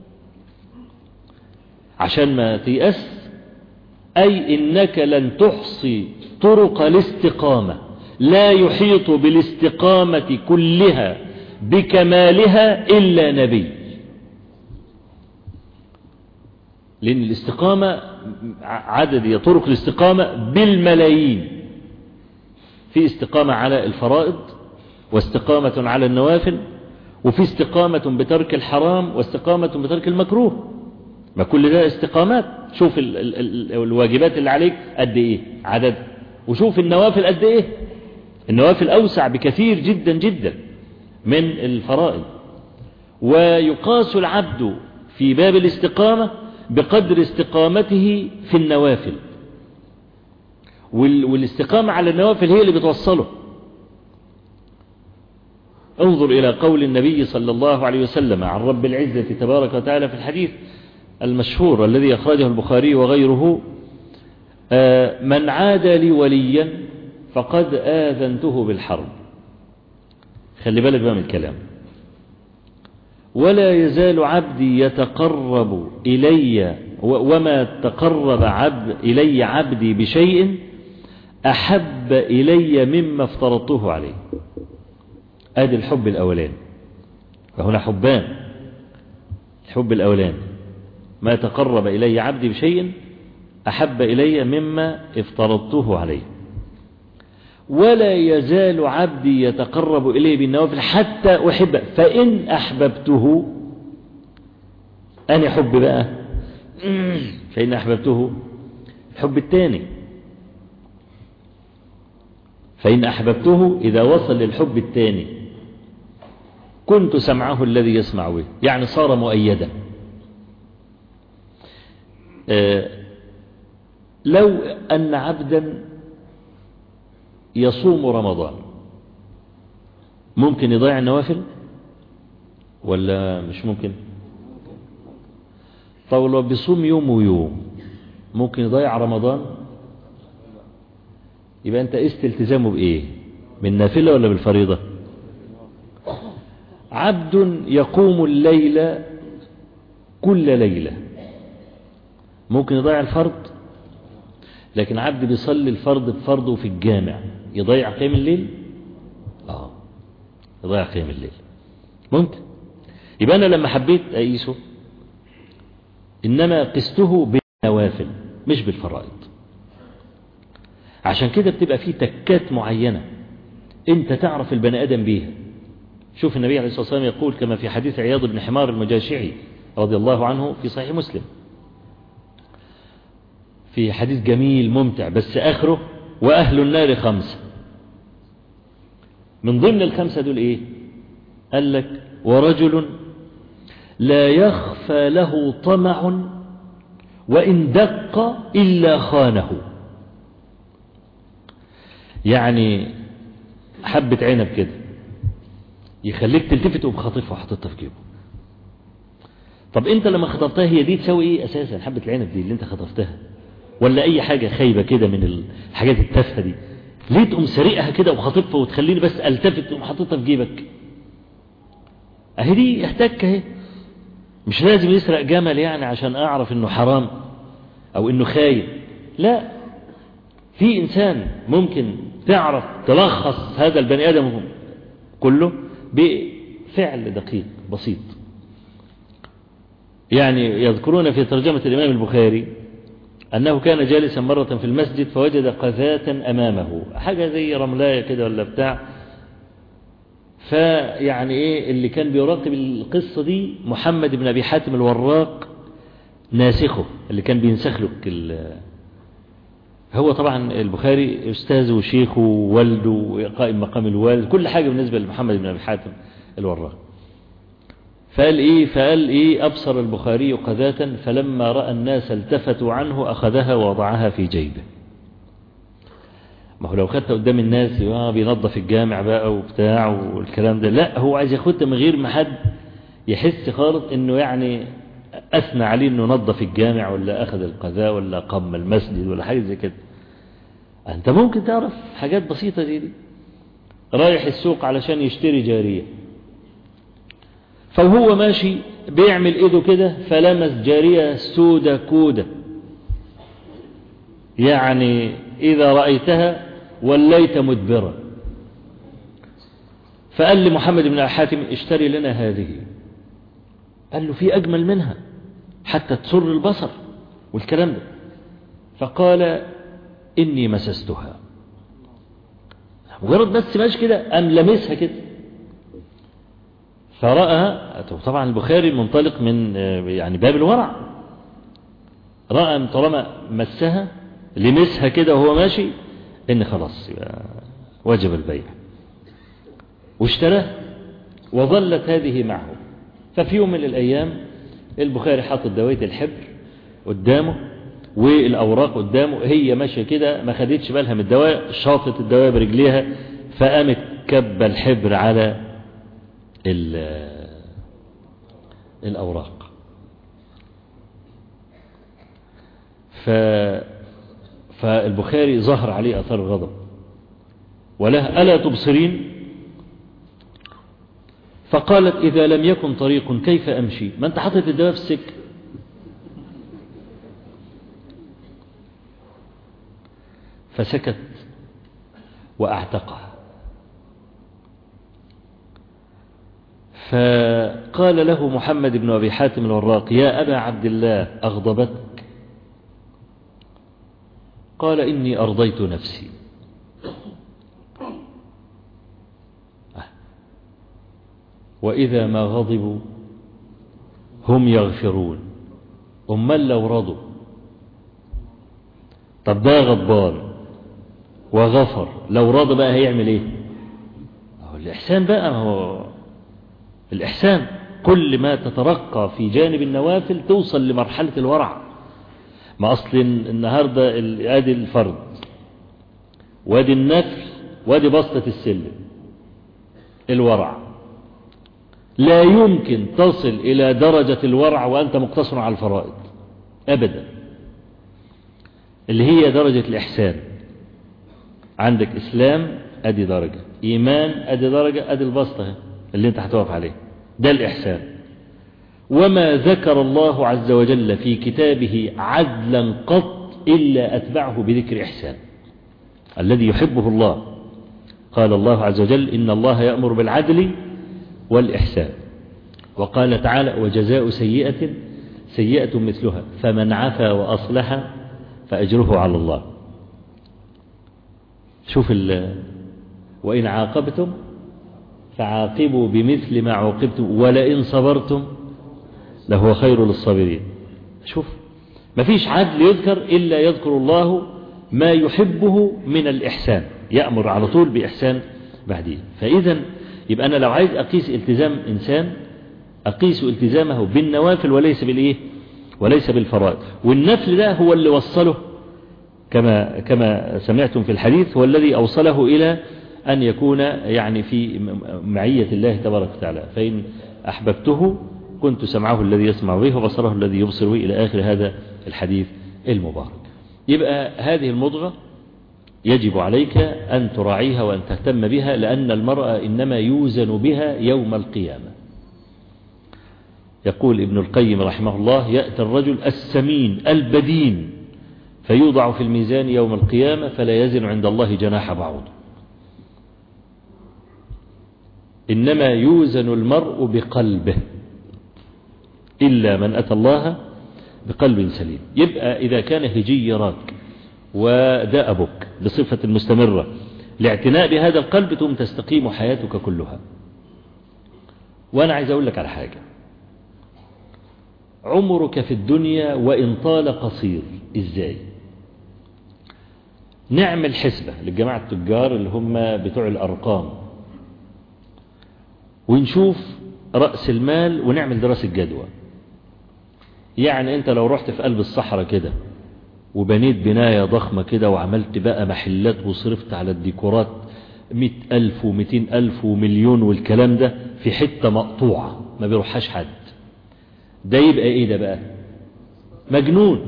عشان ما تيأس، أي إنك لن تحصي طرق الاستقامة، لا يحيط بالاستقامة كلها بكمالها إلا نبي. لأن الاستقامة عدد طرق الاستقامة بالملايين، في استقامة على الفرائض، واستقامة على النوافل، وفي استقامة بترك الحرام، واستقامة بترك المكروه. ما كل ده استقامات. شوف الواجبات اللي عليك قد ايه عدد، وشوف النوافل قد ايه. النوافل أوسع بكثير جدا جدا من الفرائض. ويقاس العبد في باب الاستقامة بقدر استقامته في النوافل، والاستقامة على النوافل هي اللي بتوصله. انظر إلى قول النبي صلى الله عليه وسلم عن رب العزة تبارك وتعالى في الحديث المشهور الذي أخرجه البخاري وغيره: من عاد لي وليا فقد آذنته بالحرب. خلي بالك بقى من الكلام. ولا يزال عبدي يتقرب إلي وما تقرب إلي عبدي بشيء أحب إلي مما افترضته عليه. آدي الحب الأولان، فهنا حبان. الحب الأولان ما تقرب إلي عبدي بشيء أحب إلي مما افترضته عليه. ولا يزال عبدي يتقرب إليه بالنوافل حتى أحبه، فإن أحببته، أنا حب بقى، فإن أحببته الحب الثاني. فإن أحببته إذا وصل للحب الثاني كنت سمعه الذي يسمع به، يعني صار مؤيدا. لو أن عبدا يصوم رمضان ممكن يضيع النوافل ولا مش ممكن؟ طب لو بيصوم يوم ويوم ممكن يضيع رمضان؟ يبقى أنت التزامه بإيه؟ بالنافلة ولا بالفريضة؟ عبد يقوم الليل كل ليلة ممكن يضيع الفرض، لكن عبد بيصلي الفرض بفرضه في الجامع يضيع قيام الليل؟ يضيع قيام الليل ممكن. يبقى أنا لما حبيت أقيسه إنما قسته بالنوافل مش بالفرائض. عشان كده بتبقى فيه تكات معينة. أنت تعرف البني آدم بيها. شوف النبي عليه الصلاة والسلام يقول كما في حديث عياض بن حمار المجاشعي رضي الله عنه في صحيح مسلم، في حديث جميل ممتع بس آخره وأهل النار 5. من ضمن ال5 دول إيه؟ قال لك ورجل لا يخفى له طمع وإن دق إلا خانه. يعني حبة عنب كده يخليك تلتفت وبخطفها وحطتها في جيبه. طب انت لما خطفتها هي دي تسوي ايه اساسا؟ حبة العنب دي اللي انت خطفتها ولا اي حاجة خايبة كده من الحاجات التافهة دي، ليه تقوم سريقها كده وخطفها وتخليني بس التفت وحطتها في جيبك؟ اهي دي احتك اهي. مش لازم يسرق جمل يعني عشان اعرف انه حرام او انه خايب، لا، في انسان ممكن تعرف تلخص هذا البني ادم كله بفعل دقيق بسيط. يعني يذكرون في ترجمة الإمام البخاري أنه كان جالسا مرة في المسجد فوجد قذاة أمامه، حاجة زي رملاية كده ولا بتاع. فيعني إيه اللي كان بيراقب القصة دي؟ محمد بن أبي حاتم الوراق ناسخه، اللي كان بينسخ له هو طبعا البخاري أستاذه وشيخه ووالده وقائم مقام الوالد، كل حاجة بالنسبة لمحمد بن أبي حاتم الوراق. فقال إيه أبصر البخاري قذاة فلما رأى الناس التفتوا عنه أخذها ووضعها في جيبه. ما هو لو خدتها قدام الناس بينظف الجامع بقى وبتاع والكلام ده، لا، هو عايز ياخدها من غير ما حد يحس خالص انه يعني اثنى عليه انه نظف الجامع ولا اخذ القذاء ولا قم المسجد ولا حاجه زي كده. انت ممكن تعرف حاجات بسيطه زي دي. رايح السوق علشان يشتري جاريه، فهو ماشي بيعمل ايده كده فلمس جاريه سودة كودة، يعني اذا رأيتها وليت مدبرا. فقال لمحمد بن أبي حاتم اشتري لنا هذه. قال له في أجمل منها حتى تسر البصر والكلام ده. فقال إني مسستها. مجرد بس ماشي كده أم لمسها كده، فرأى طبعا البخاري منطلق من يعني باب الورع، رأى طالما مسها لمسها كده وهو ماشي إن خلاص وجب البيع، واشتراه وظلت هذه معه. ففي يوم من الأيام البخاري حاطط دواية الحبر قدامه والأوراق قدامه، هي ماشية كده ما خدتش بالها من الدواء، شاطت الدواء برجليها فقامت كب الحبر على الأوراق. فالبخاري ظهر عليه أثر الغضب وله ألا تبصرين؟ فقالت إذا لم يكن طريق كيف أمشي؟ ما أنت حطت الدواء في السكة. فسكت وأعتقها. فقال له محمد بن أبي حاتم الوراق يا أبا عبد الله أغضبتك؟ قال إني أرضيت نفسي. وإذا ما غضبوا هم يغفرون. أمال لو رضوا؟ طب ده غضبان وغفر، لو رضى بقى هيعمل ايه؟ هو الإحسان بقى، هو الإحسان كل ما تترقى في جانب النوافل توصل لمرحلة الورع. ما أصل النهاردة ادي الفرض وادي النفل وادي بسطة السلم الورع، لا يمكن تصل إلى درجة الورع وأنت مقتصر على الفرائض أبدا، اللي هي درجة الإحسان. عندك إسلام أدي درجة، إيمان أدي درجة، أدي البسطة اللي أنت هتوقف عليه، ده الإحسان. وما ذكر الله عز وجل في كتابه عدلا قط إلا أتبعه بذكر إحسان الذي يحبه الله. قال الله عز وجل إن الله يأمر بالعدل والإحسان، وقال تعالى وجزاء سيئة سيئة مثلها فمن عفا وأصلح فأجره على الله. شوف وإن عاقبتم فعاقبوا بمثل ما عوقبتم ولئن صبرتم لهو خير للصابرين. شوف، ما فيش عدل يذكر إلا يذكر الله ما يحبه من الإحسان، يأمر على طول بإحسان بعدين. فإذا يبقى أنا لو عايز أقيس التزام إنسان أقيس التزامه بالنوافل وليس بالإيه؟ وليس بالفرائض. والنفل ده هو اللي وصله كما سمعتم في الحديث، هو الذي أوصله إلى أن يكون يعني في معية الله تبارك وتعالى. فإن أحببته كنت سمعه الذي يسمع به وبصره الذي يبصر به إلى آخر هذا الحديث المبارك. يبقى هذه المضغة يجب عليك أن تراعيها وأن تهتم بها، لأن المرأة إنما يوزن بها يوم القيامة. يقول ابن القيم رحمه الله: يأتي الرجل السمين البدين فيوضع في الميزان يوم القيامة فلا يزن عند الله جناح بعوض. إنما يوزن المرء بقلبه إلا من أتى الله بقلب سليم. يبقى إذا كان هجي يراك ودأبك بصفة مستمرة لاعتناء بهذا القلب ثم تستقيم حياتك كلها. وأنا عايز أقول لك على حاجة: عمرك في الدنيا وإن طال قصير. إزاي؟ نعمل حسبة للجماعة التجار اللي هم بتوع الأرقام، ونشوف رأس المال ونعمل دراسة جدوى. يعني أنت لو رحت في قلب الصحراء كده وبنيت بناية ضخمة كده وعملت بقى محلات وصرفت على الديكورات 100,000 و200,000 ومليون والكلام ده في حتة مقطوعة ما بيروحهاش حد، ده يبقى ايه؟ ده بقى مجنون.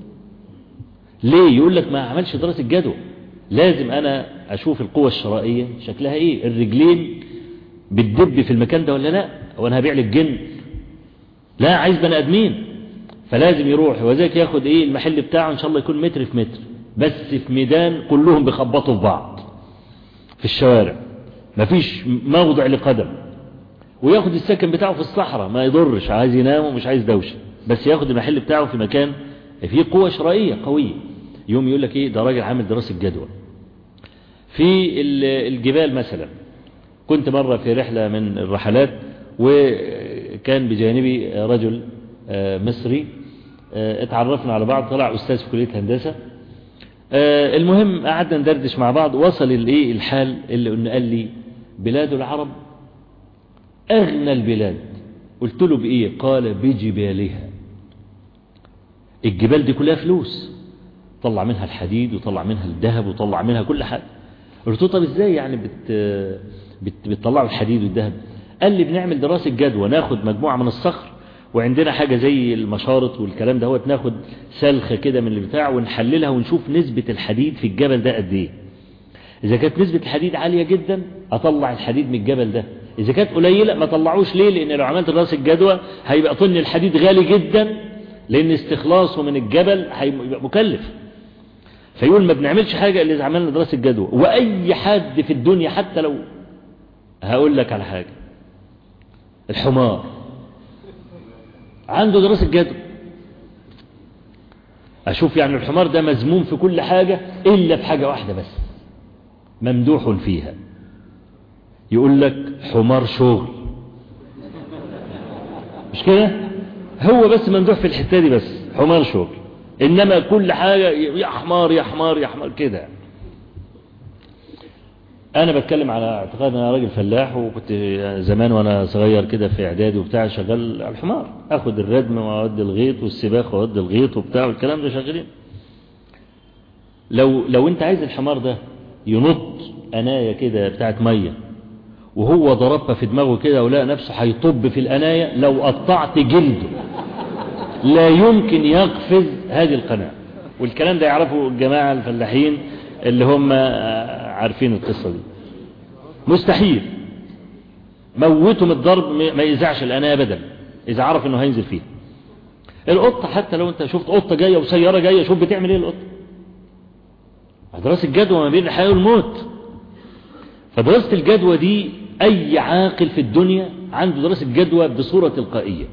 ليه؟ يقول لك ما عملش دراسة جدوى. لازم انا اشوف القوة الشرائية شكلها ايه، الرجلين بتدب في المكان ده ولا لا، وانا هبيع لك جن؟ لا، عايز بني ادمين. فلازم يروح وذاك ياخد ايه المحل بتاعه ان شاء الله يكون متر في متر، بس في ميدان كلهم بيخبطوا في بعض في الشوارع، مفيش موضع لقدم. وياخد السكن بتاعه في الصحراء، ما يضرش، عايز ينام ومش عايز دوشة، بس ياخد المحل بتاعه في مكان فيه قوة شرائية قوية. يوم يقول لك ايه؟ ده راجل عامل دراسة جدوى. في الجبال مثلا، كنت مرة في رحلة من الرحلات وكان بجانبي رجل مصري، اتعرفنا على بعض، طلع أستاذ في كلية هندسة. المهم قعدنا ندردش مع بعض، وصل الحال اللي قال لي: بلاد العرب أغنى البلاد. قلت له بإيه؟ قال: بجبالها. الجبال دي كلها فلوس، طلع منها الحديد وطلع منها الذهب وطلع منها كل حاجة. قلت له: طب ازاي يعني بتطلعوا الحديد والذهب؟ قال لي: بنعمل دراسة جدوى، ناخد مجموعة من الصخر، وعندنا حاجة زي المشارط والكلام ده، ناخد سلخة كده من البتاع ونحللها ونشوف نسبة الحديد في الجبل ده قد ايه. إذا كانت نسبة الحديد عالية جدا أطلع الحديد من الجبل ده، إذا كانت قليلة ما طلعوش. ليه؟ لأن لو عملت دراسة جدوى هيبقى طن الحديد غالي جدا، لأن استخلاصه من الجبل هيبقى مكلف. فيقول ما بنعملش حاجة إلا إذا عملنا دراسة جدوى. وأي حد في الدنيا، حتى لو هقول لك على حاجة، الحمار عنده دراسة جدوى. أشوف يعني الحمار ده مذموم في كل حاجة إلا في حاجة واحدة بس ممدوح فيها، يقول لك حمار شغل، مش كده؟ هو بس ممدوح في الحتة دي بس، حمار شغل. إنما كل حاجة يا حمار يا حمار يا حمار كده. أنا بتكلم على اعتقاد أنا راجل فلاح، وكنت زمان وأنا صغير كده في إعدادي وبتاع شغال على الحمار، أخد الردم وأودي الغيط والسباخ وأودي الغيط وبتاع والكلام ده شغالين. لو أنت عايز الحمار ده ينط أناية كده بتاعت مية وهو ضربها في دماغه كده ولقى نفسه هيطب في الأناية، لو قطعت جلده لا يمكن يقفز هذه القناة. والكلام ده يعرفوا الجماعة الفلاحين اللي هم عارفين القصة دي. مستحيل موتهم الضرب ما يزعش الأناية أبدا إذا عرف إنه هينزل فيه. القطة حتى لو أنت شفت قطة جاية وسيارة جاية، شوف بتعمل إيه القطة. دراسة الجدوى ما بين الحياة والموت. فدراسة الجدوى دي أي عاقل في الدنيا عنده دراسة جدوى بصورة تلقائية.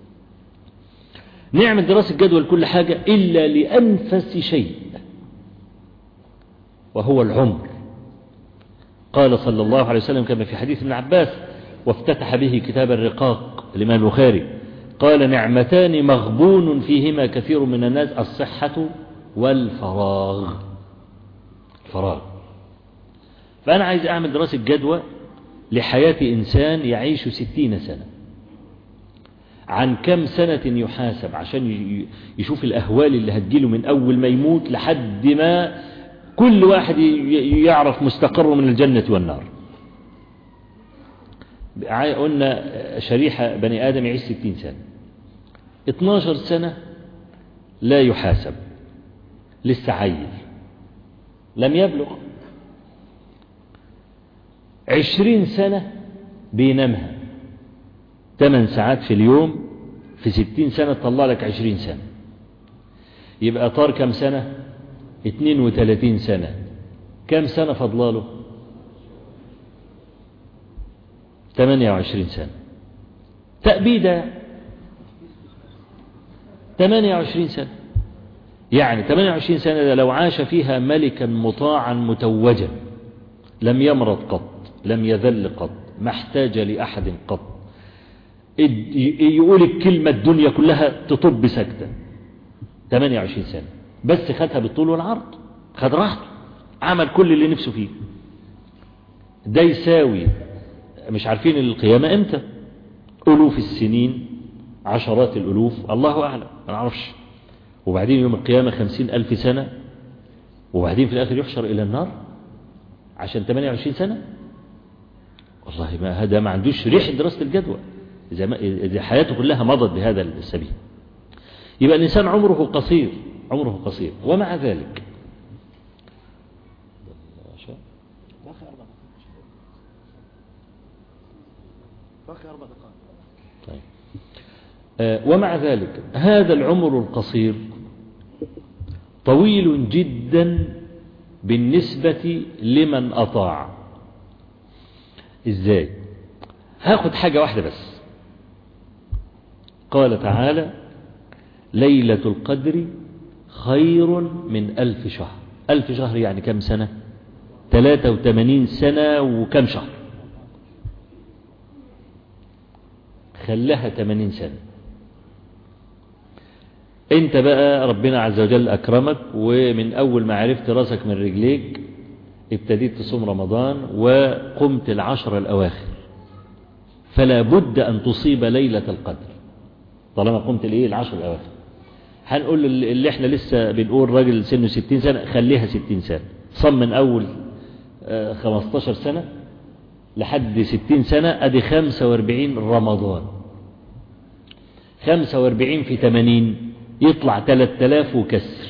نعمل دراسة جدوى لكل حاجة إلا لأنفس شيء، وهو العمر. قال صلى الله عليه وسلم كما في حديث ابن عباس وافتتح به كتاب الرقاق الإمام البخاري قال نعمتان مغبون فيهما كثير من الناس الصحة والفراغ. الفراغ. فأنا عايز أعمل دراسة جدوى لحياة إنسان يعيش 60 سنة، عن كم سنة يحاسب عشان يشوف الأهوال اللي هتجيله من أول ما يموت لحد ما كل واحد يعرف مستقره من الجنة والنار. قلنا شريحة بني آدم يعيش 60 سنة، 12 سنة لا يحاسب، لسه عيل لم يبلغ، 20 سنة بينامها 8 ساعات في اليوم، في 60 سنة تطلع لك 20 سنة، يبقى طار كم سنة؟ 32 سنة. كم سنة فضلاله؟ 28 سنة تأبيدا. 28 سنة يعني 28 سنة ده لو عاش فيها ملكا مطاعا متوجا لم يمرض قط، لم يذل قط، ما احتاج لأحد قط، يقول الكلمة الدنيا كلها تطب سكتة. 28 سنة بس خدها بالطول والعرض، خد راحته، عمل كل اللي نفسه فيه. ده يساوي مش عارفين القيامة امتى، ألوف السنين، عشرات الألوف، الله أعلم ما نعرفش. وبعدين يوم القيامة 50,000 سنة، وبعدين في الآخر يحشر إلى النار عشان 28 سنة. والله ما هذا ما عندوش ريح دراسة الجدوى، إذا حياته كلها مضت بهذا السبيل. يبقى الإنسان عمره قصير، عمره قصير. ومع ذلك طيب. ومع ذلك هذا العمر القصير طويل جدا بالنسبة لمن أطاع. إزاي؟ هاخد حاجة واحدة بس. قال تعالى ليلة القدر خير من 1000 شهر. 1000 شهر يعني كم سنة؟ 83 سنة وكم شهر؟ خلها 80 سنة. انت بقى ربنا عز وجل أكرمك، ومن أول ما عرفت راسك من رجليك ابتديت تصوم رمضان وقمت العشر الأواخر، فلا بد أن تصيب ليلة القدر طالما قمت العشر الأواخر. هنقول اللي احنا لسه بنقول راجل سنه 60 سنة خليها 60 سنة، صم من أول 15 سنة لحد 60 سنة، أدي 45 رمضان. 45 في 80 يطلع 3000 وكسر.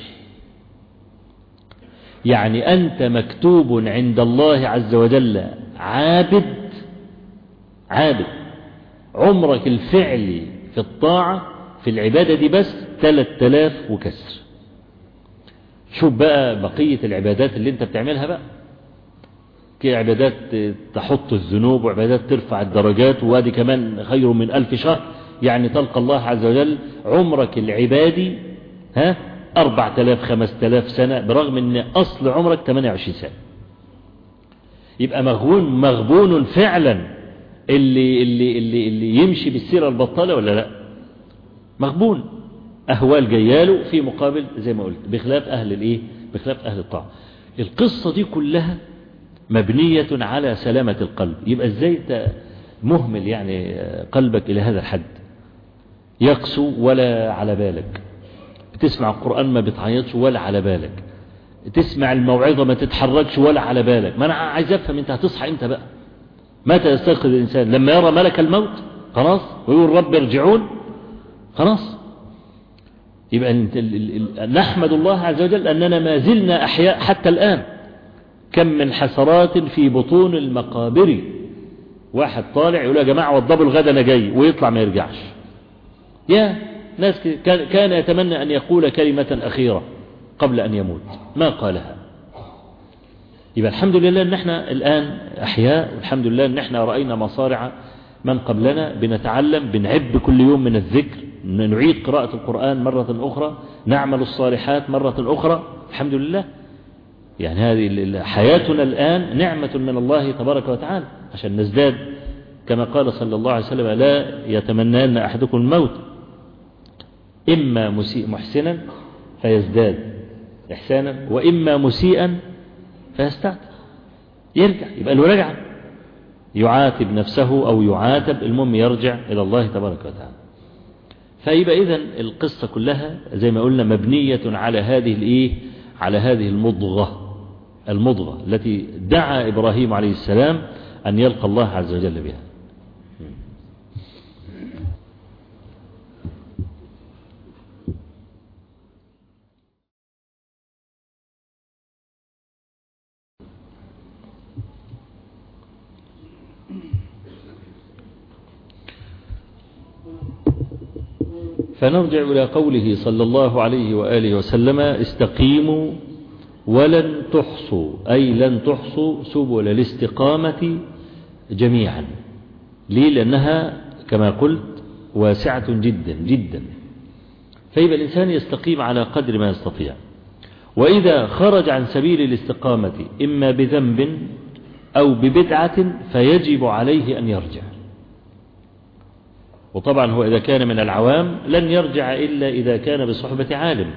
يعني أنت مكتوب عند الله عز وجل عابد، عابد عمرك الفعلي في الطاعة في العبادة دي بس 3000 وكسر. شوف بقى بقية العبادات اللي انت بتعملها بقى، كي عبادات تحط الذنوب وعبادات ترفع الدرجات، وادي كمان خير من 1000 شهر، يعني تلقى الله عز وجل عمرك العبادي 4000 5000 سنة، برغم ان اصل عمرك 28 سنة. يبقى مغبون فعلا اللي يمشي بالسيرة البطالة ولا لا؟ مغبون، اهوال جياله في مقابل زي ما قلت بخلاف اهل بخلاف اهل الطاعة. القصة دي كلها مبنية على سلامة القلب. يبقى ازاي مهمل يعني قلبك الى هذا الحد، يقسو ولا على بالك، تسمع القرآن ما بتعيطش ولا على بالك، تسمع الموعظة ما تتحركش ولا على بالك. ما انا عايز افهم انت هتصحى امتى بقى؟ متى يستيقظ الانسان؟ لما يرى ملك الموت خلاص ويقول رب ارجعون خلاص. يبقى نحمد الله عز وجل اننا ما زلنا احياء حتى الان. كم من حسرات في بطون المقابر، واحد طالع يقول يا جماعة وضبوا الغدا انا جاي، ويطلع ما يرجعش. يا ناس كان يتمنى أن يقول كلمة أخيرة قبل أن يموت ما قالها. يبقى الحمد لله أن احنا الآن أحياء، والحمد لله أن احنا رأينا مصارع من قبلنا، بنتعلم، بنعب كل يوم من الذكر، نعيد قراءة القرآن مرة أخرى، نعمل الصالحات مرة أخرى، الحمد لله. يعني هذه حياتنا الآن نعمة من الله تبارك وتعالى، عشان نزداد كما قال صلى الله عليه وسلم: لا يتمنين أحدكم الموت، إما محسنا فيزداد إحسانا، وإما مسيئا فيستعتب، يرجع، يبقى له رجعة، يعاتب نفسه أو يعاتب، المهم يرجع إلى الله تبارك وتعالى. فيبقى إذن القصة كلها زي ما قلنا مبنية على هذه على هذه المضغة التي دعا إبراهيم عليه السلام أن يلقى الله عز وجل بها. فنرجع إلى قوله صلى الله عليه وآله وسلم: استقيموا ولن تحصوا، أي لن تحصوا سبل الاستقامة جميعا. ليه؟ لأنها كما قلت واسعة جدا جدا، فيبقى الإنسان يستقيم على قدر ما يستطيع. وإذا خرج عن سبيل الاستقامة إما بذنب أو ببدعة فيجب عليه أن يرجع. وطبعا هو إذا كان من العوام لن يرجع إلا إذا كان بصحبة عالم،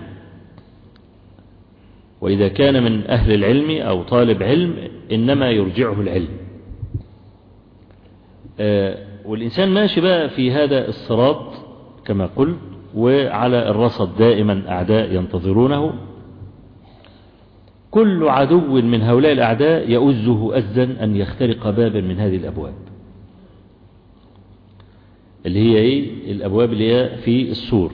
وإذا كان من أهل العلم أو طالب علم إنما يرجعه العلم. والإنسان ماشي بقى في هذا الصراط كما قلت، وعلى الرصد دائما أعداء ينتظرونه، كل عدو من هؤلاء الأعداء يؤزه أزا أن يخترق بابا من هذه الأبواب، اللي هي الأبواب اللي هي في السور.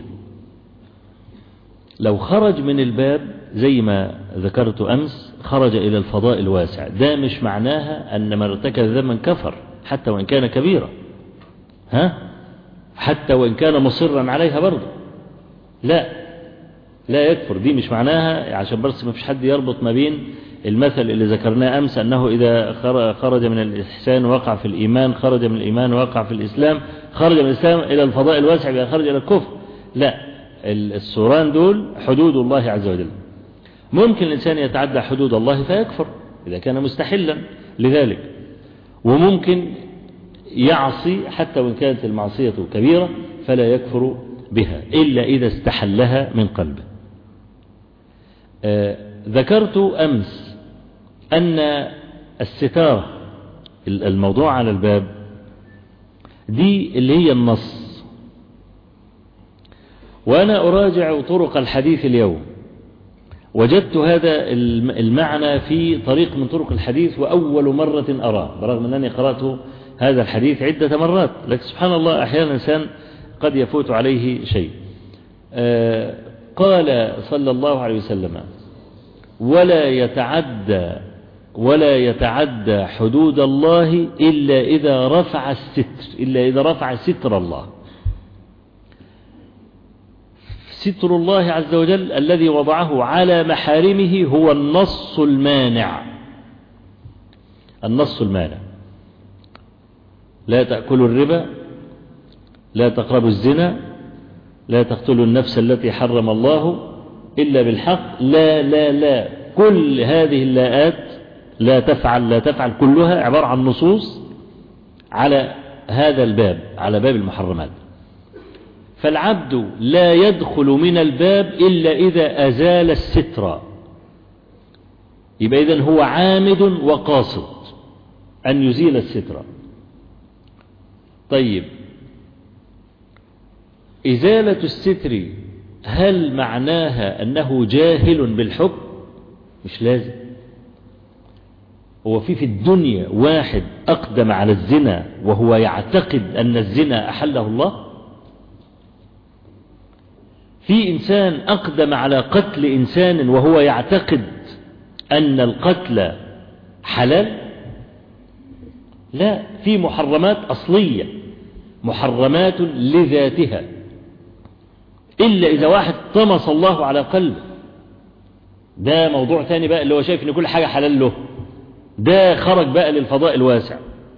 لو خرج من الباب زي ما ذكرت أمس خرج إلى الفضاء الواسع، ده مش معناها أن من ارتكب ذنبا كفر حتى وإن كان كبيرا، حتى وإن كان مصرا عليها برضه، لا يكفر. دي مش معناها، عشان بس ما فيش حد يربط ما بين المثل اللي ذكرناه أمس أنه إذا خرج من الإحسان وقع في الإيمان، خرج من الإيمان وقع في الإسلام، خرج من الإسلام إلى الفضاء الواسع يبقى خرج إلى الكفر. لا، السوران دول حدود الله عز وجل. ممكن الإنسان يتعدى حدود الله فيكفر إذا كان مستحلا لذلك، وممكن يعصي حتى وإن كانت المعصية كبيرة فلا يكفر بها إلا إذا استحلها من قلبه. ذكرت أمس أن الستارة الموضوع على الباب دي اللي هي النص، وأنا أراجع طرق الحديث اليوم وجدت هذا المعنى في طريق من طرق الحديث وأول مرة أراه، برغم أنني قرأت هذا الحديث عدة مرات، لكن سبحان الله أحيانا الإنسان قد يفوت عليه شيء. قال صلى الله عليه وسلم: ولا يتعدى حدود الله إلا إذا رفع ستر الله. ستر الله عز وجل الذي وضعه على محارمه هو النص المانع. لا تأكلوا الربا، لا تقربوا الزنا، لا تقتلوا النفس التي حرم الله إلا بالحق، لا كل هذه اللاءات لا تفعل كلها عبارة عن نصوص على هذا الباب، على باب المحرمات. فالعبد لا يدخل من الباب إلا إذا أزال الستر، يبقى إذن هو عامد وقاصد أن يزيل الستر. طيب، إزالة الستر هل معناها أنه جاهل بالحكم؟ مش لازم. هو في الدنيا واحد أقدم على الزنا وهو يعتقد أن الزنا أحله الله؟ في إنسان أقدم على قتل إنسان وهو يعتقد أن القتل حلال؟ لا، في محرمات أصلية، محرمات لذاتها، إلا إذا واحد طمس الله على قلبه، ده موضوع ثاني بقى، اللي هو شايف ان كل حاجة حلال له، ده خرج بقى للفضاء الواسع.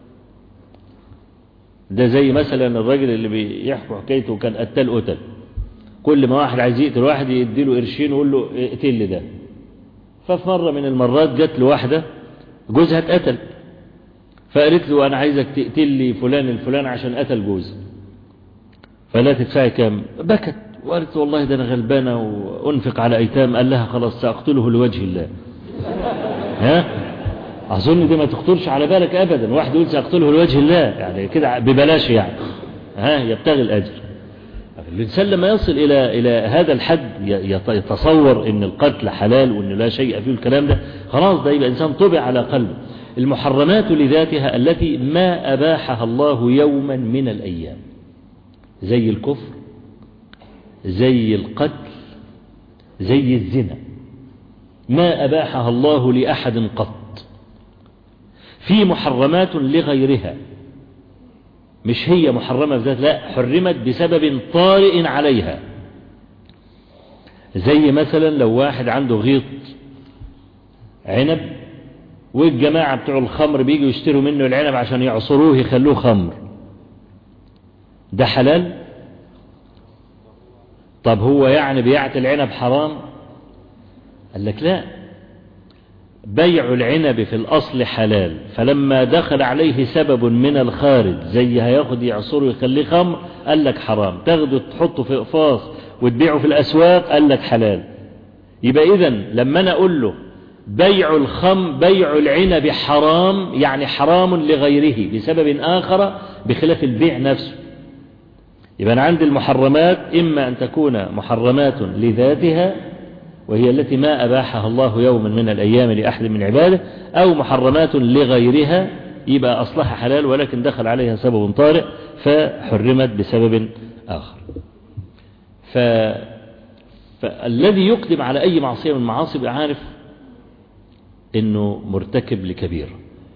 ده زي مثلا الراجل اللي بيحكوا حكايته كان قتل، كل ما واحد عايز يقتل واحد يديله قرشين ويقول له اقتل ده، ففي مرة من المرات جت له واحدة جوزها اتقتل، فقالت له أنا عايزك تقتل لي فلان الفلان عشان قتل جوزي، فلا تدفعي كام؟ بكت وقالت والله ده أنا غلبانة وأنفق على أيتام. قال لها خلاص سأقتله لوجه الله. ها أظن دي ما تخطرش على بالك أبدا، واحد يقول سأقتله لوجه الله يعني كده ببلاش يعني، ها يبتغي الأجر. الإنسان لما يصل إلى هذا الحد يتصور إن القتل حلال وإن لا شيء فيه الكلام ده، خلاص ده يبقى إنسان طبع على قلبه. المحرمات لذاتها التي ما أباحها الله يوما من الأيام، زي الكفر، زي القتل، زي الزنا، ما أباحها الله لأحد قط. في محرمات لغيرها، مش هي محرمة بذات، لا حرمت بسبب طارئ عليها. زي مثلا لو واحد عنده غيط عنب والجماعة بتوع الخمر بيجوا يشتروا منه العنب عشان يعصروه يخلوه خمر، ده حلال؟ طب هو يعني بيعة العنب حرام؟ قال لك لا، بيع العنب في الأصل حلال، فلما دخل عليه سبب من الخارج زي هياخد يعصره ويخليه خمر قال لك حرام، تاخده تحطه في قفاص وتبيعه في الأسواق قال لك حلال. يبقى إذن لما أنا أقول له بيع العنب حرام، يعني حرام لغيره بسبب آخر بخلاف البيع نفسه. يبقى أنا عندي المحرمات إما أن تكون محرمات لذاتها وهي التي ما أباحها الله يوما من الأيام لأحد من عباده، أو محرمات لغيرها يبقى أصلها حلال ولكن دخل عليها سبب طارئ فحرمت بسبب آخر. فالذي يقدم على أي معصية من المعاصي يبقى عارف إنه مرتكب لكبير.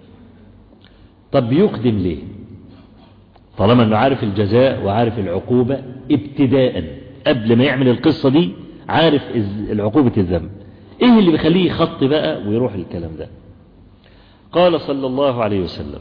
طب يقدم ليه؟ طالما إنه عارف الجزاء وعارف العقوبة ابتداء قبل ما يعمل القصة دي، عارف العقوبة الذنب، ايه اللي بيخليه يخط بقى ويروح الكلام ده؟ قال صلى الله عليه وسلم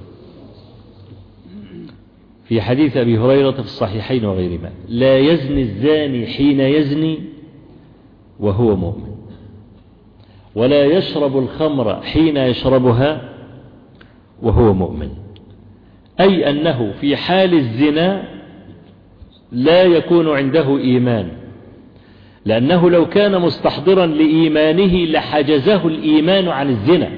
في حديث أبي هريرة في الصحيحين وغيرهما: لا يزني الزاني حين يزني وهو مؤمن، ولا يشرب الخمر حين يشربها وهو مؤمن. أي أنه في حال الزنا لا يكون عنده إيمان، لأنه لو كان مستحضرا لإيمانه لحجزه الإيمان عن الزنا،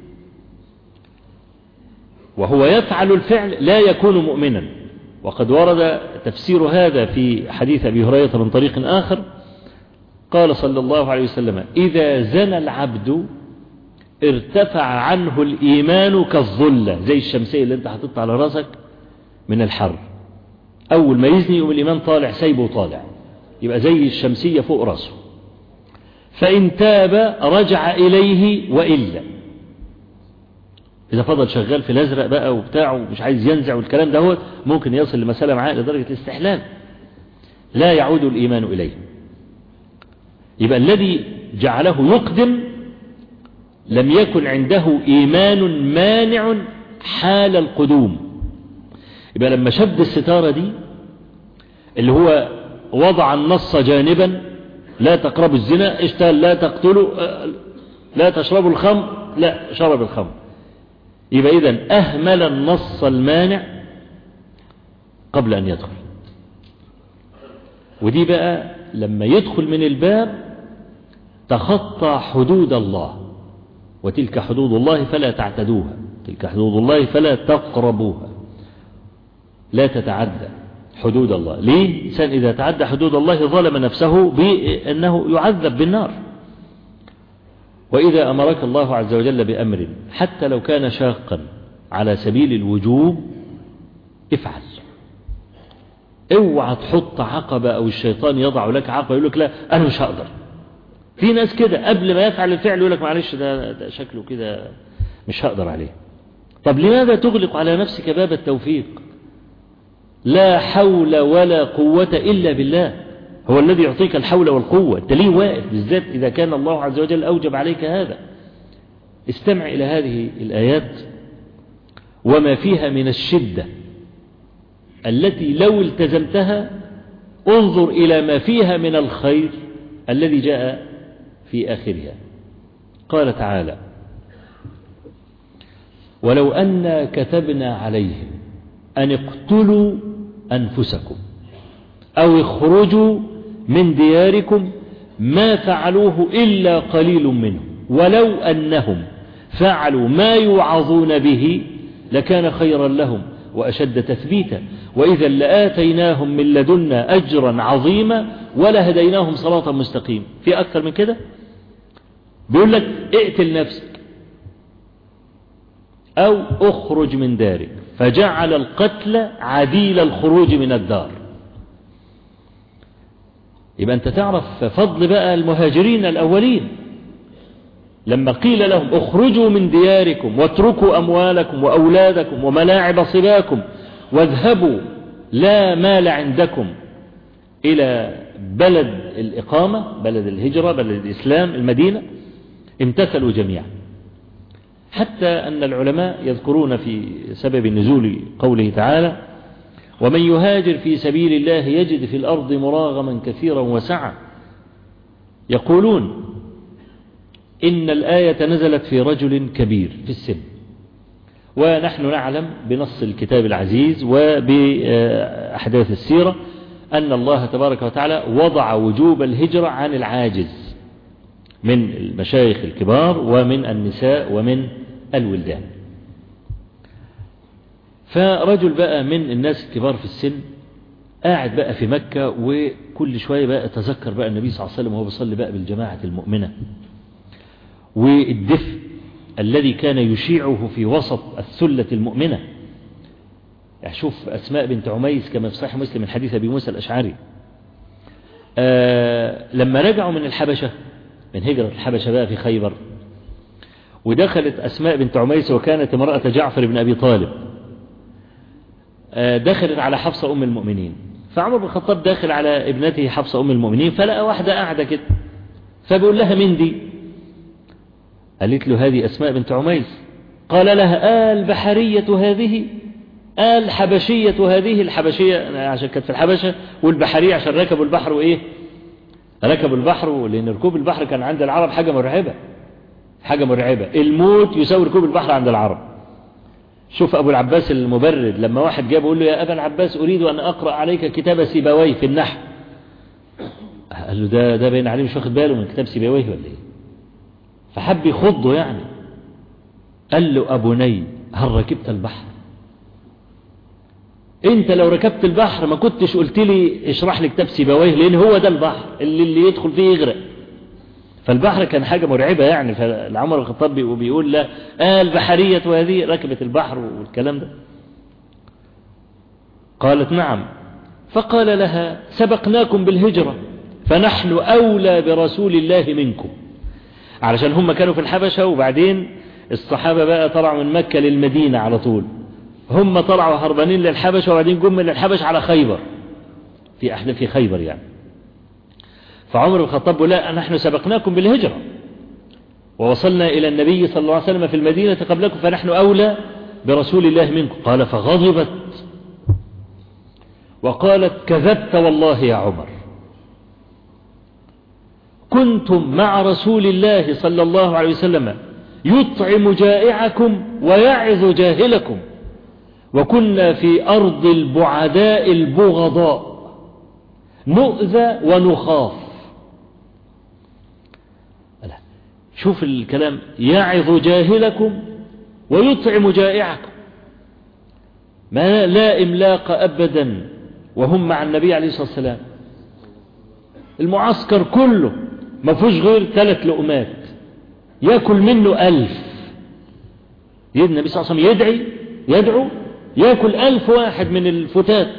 وهو يفعل الفعل لا يكون مؤمنا. وقد ورد تفسير هذا في حديث أبي هريرة من طريق آخر، قال صلى الله عليه وسلم: إذا زنى العبد ارتفع عنه الإيمان كالظلة، زي الشمسية اللي انت حطيتها على راسك من الحر، أول ما يزني يوم الإيمان طالع سايبه طالع، يبقى زي الشمسية فوق راسه. فإن تاب رجع إليه، وإلا إذا فضل شغال في الأزرق بقى وبتاعه ومش عايز ينزع والكلام ده، هو ممكن يصل لمسألة معاه لدرجة الاستحلال، لا يعود الإيمان إليه. يبقى الذي جعله يقدم لم يكن عنده إيمان مانع حال القدوم. يبقى لما شد الستارة دي اللي هو وضع النص جانبا: لا تقربوا الزنا، اشتغل لا تقتلوا، لا تشربوا الخمر، لا شرب الخمر. يبقى إذن أهمل النص المانع قبل أن يدخل. ودي بقى لما يدخل من الباب تخطى حدود الله، وتلك حدود الله فلا تعتدوها، تلك حدود الله فلا تقربوها، لا تتعدى حدود الله. ليه؟ إنسان إذا تعدى حدود الله ظلم نفسه بأنه يعذب بالنار. وإذا أمرك الله عز وجل بأمر حتى لو كان شاقا على سبيل الوجوب افعل، اوعى تحط عقبة أو الشيطان يضع لك عقبة يقول لك لا أنا مش هقدر. في ناس كده قبل ما يفعل الفعل يقول لك معلش ده شكله كده مش هقدر عليه. طب لماذا تغلق على نفسك باب التوفيق؟ لا حول ولا قوة إلا بالله، هو الذي يعطيك الحول والقوة. انت ليه واقف؟ بالذات إذا كان الله عز وجل أوجب عليك هذا. استمع إلى هذه الآيات وما فيها من الشدة التي لو التزمتها انظر إلى ما فيها من الخير الذي جاء في آخرها. قال تعالى: ولو أن كتبنا عليهم أن اقتلوا أنفسكم أو اخرجوا من دياركم ما فعلوه إلا قليل منهم ولو أنهم فعلوا ما يوعظون به لكان خيرا لهم وأشد تثبيتا وإذا لآتيناهم من لدنا أجرا عظيما ولهديناهم صراطا مستقيم. في أكثر من كده؟ بيقول لك اقتل نفسك أو اخرج من دارك، فجعل القتل عديل الخروج من الدار. يبقى أنت تعرف فضل بقى المهاجرين الأولين لما قيل لهم اخرجوا من دياركم واتركوا أموالكم وأولادكم وملاعب صباكم واذهبوا لا مال عندكم إلى بلد الإقامة، بلد الهجرة، بلد الإسلام، المدينة، امتثلوا جميعا. حتى أن العلماء يذكرون في سبب نزول قوله تعالى: ومن يهاجر في سبيل الله يجد في الأرض مراغما كثيرا وسعا، يقولون إن الآية نزلت في رجل كبير في السن، ونحن نعلم بنص الكتاب العزيز وبأحداث السيرة أن الله تبارك وتعالى وضع وجوب الهجرة عن العاجز من المشايخ الكبار ومن النساء ومن الولدان. فرجل بقى من الناس الكبار في السن قاعد بقى في مكة، وكل شوية بقى تذكر بقى النبي صلى الله عليه وسلم وهو بيصلي بقى بالجماعة المؤمنة، والدفء الذي كان يشيعه في وسط الثلة المؤمنة. يعني شوف أسماء بنت عميس كما في صحيح مسلم من حديث أبي موسى الأشعري، لما رجعوا من الحبشة، من هجرة الحبشة بقى في خيبر، ودخلت أسماء بنت عميس وكانت امرأة جعفر بن أبي طالب، دخلت على حفصة أم المؤمنين، فعمر بن الخطاب داخل على ابنته حفصة أم المؤمنين، فلقى واحدة قاعدة كده، فبيقول لها: من دي؟ قالت له: هذه أسماء بنت عميس. قال لها: البحرية هذه؟ الحبشية هذه؟ الحبشية عشان كانت في الحبشة، والبحرية عشان ركبوا البحر. وإيه؟ ركبوا البحر، لأن ركوب البحر كان عند العرب حاجة مرعبة، حاجة مرعبة، الموت يساوي ركوب البحر عند العرب. شوف أبو العباس المبرد لما واحد جاب يقول له: يا أبا العباس أريد أن أقرأ عليك كتاب سيبويه في النحو. قال له: ده بين عليه مش واخد باله من كتاب سيبويه ولا إيه؟ فحب يخضه يعني. قال له: أبني هل ركبت البحر؟ انت لو ركبت البحر ما كنتش قلت لي اشرح لي كتاب سيبويه، لان هو ده البحر اللي يدخل فيه يغرق. فالبحر كان حاجة مرعبة يعني. فالعمر الخطاب بيقول: لا البحرية وهذه ركبت البحر والكلام ده. قالت: نعم. فقال لها: سبقناكم بالهجرة فنحن أولى برسول الله منكم. علشان هم كانوا في الحبشة، وبعدين الصحابة بقى طلعوا من مكة للمدينة على طول، هم طلعوا هربانين للحبشة، وبعدين جم من الحبشة على خيبر، في أحداث في خيبر يعني. فعمر بن الخطاب بيقول: لا نحن سبقناكم بالهجرة ووصلنا إلى النبي صلى الله عليه وسلم في المدينة قبلكم فنحن أولى برسول الله منكم. قال: فغضبت وقالت: كذبت والله يا عمر، كنتم مع رسول الله صلى الله عليه وسلم يطعم جائعكم ويعظ جاهلكم، وكنا في أرض البعداء البغضاء نؤذى ونخاف. شوف الكلام، يعظ جاهلكم ويطعم جائعكم، ما لا إملاق أبدا وهم مع النبي عليه الصلاة والسلام. المعسكر كله ما فيهوش غير 3 لقمات يأكل منه 1000. النبي صلى الله عليه وسلم يدعو يأكل 1000 واحد من الفتات،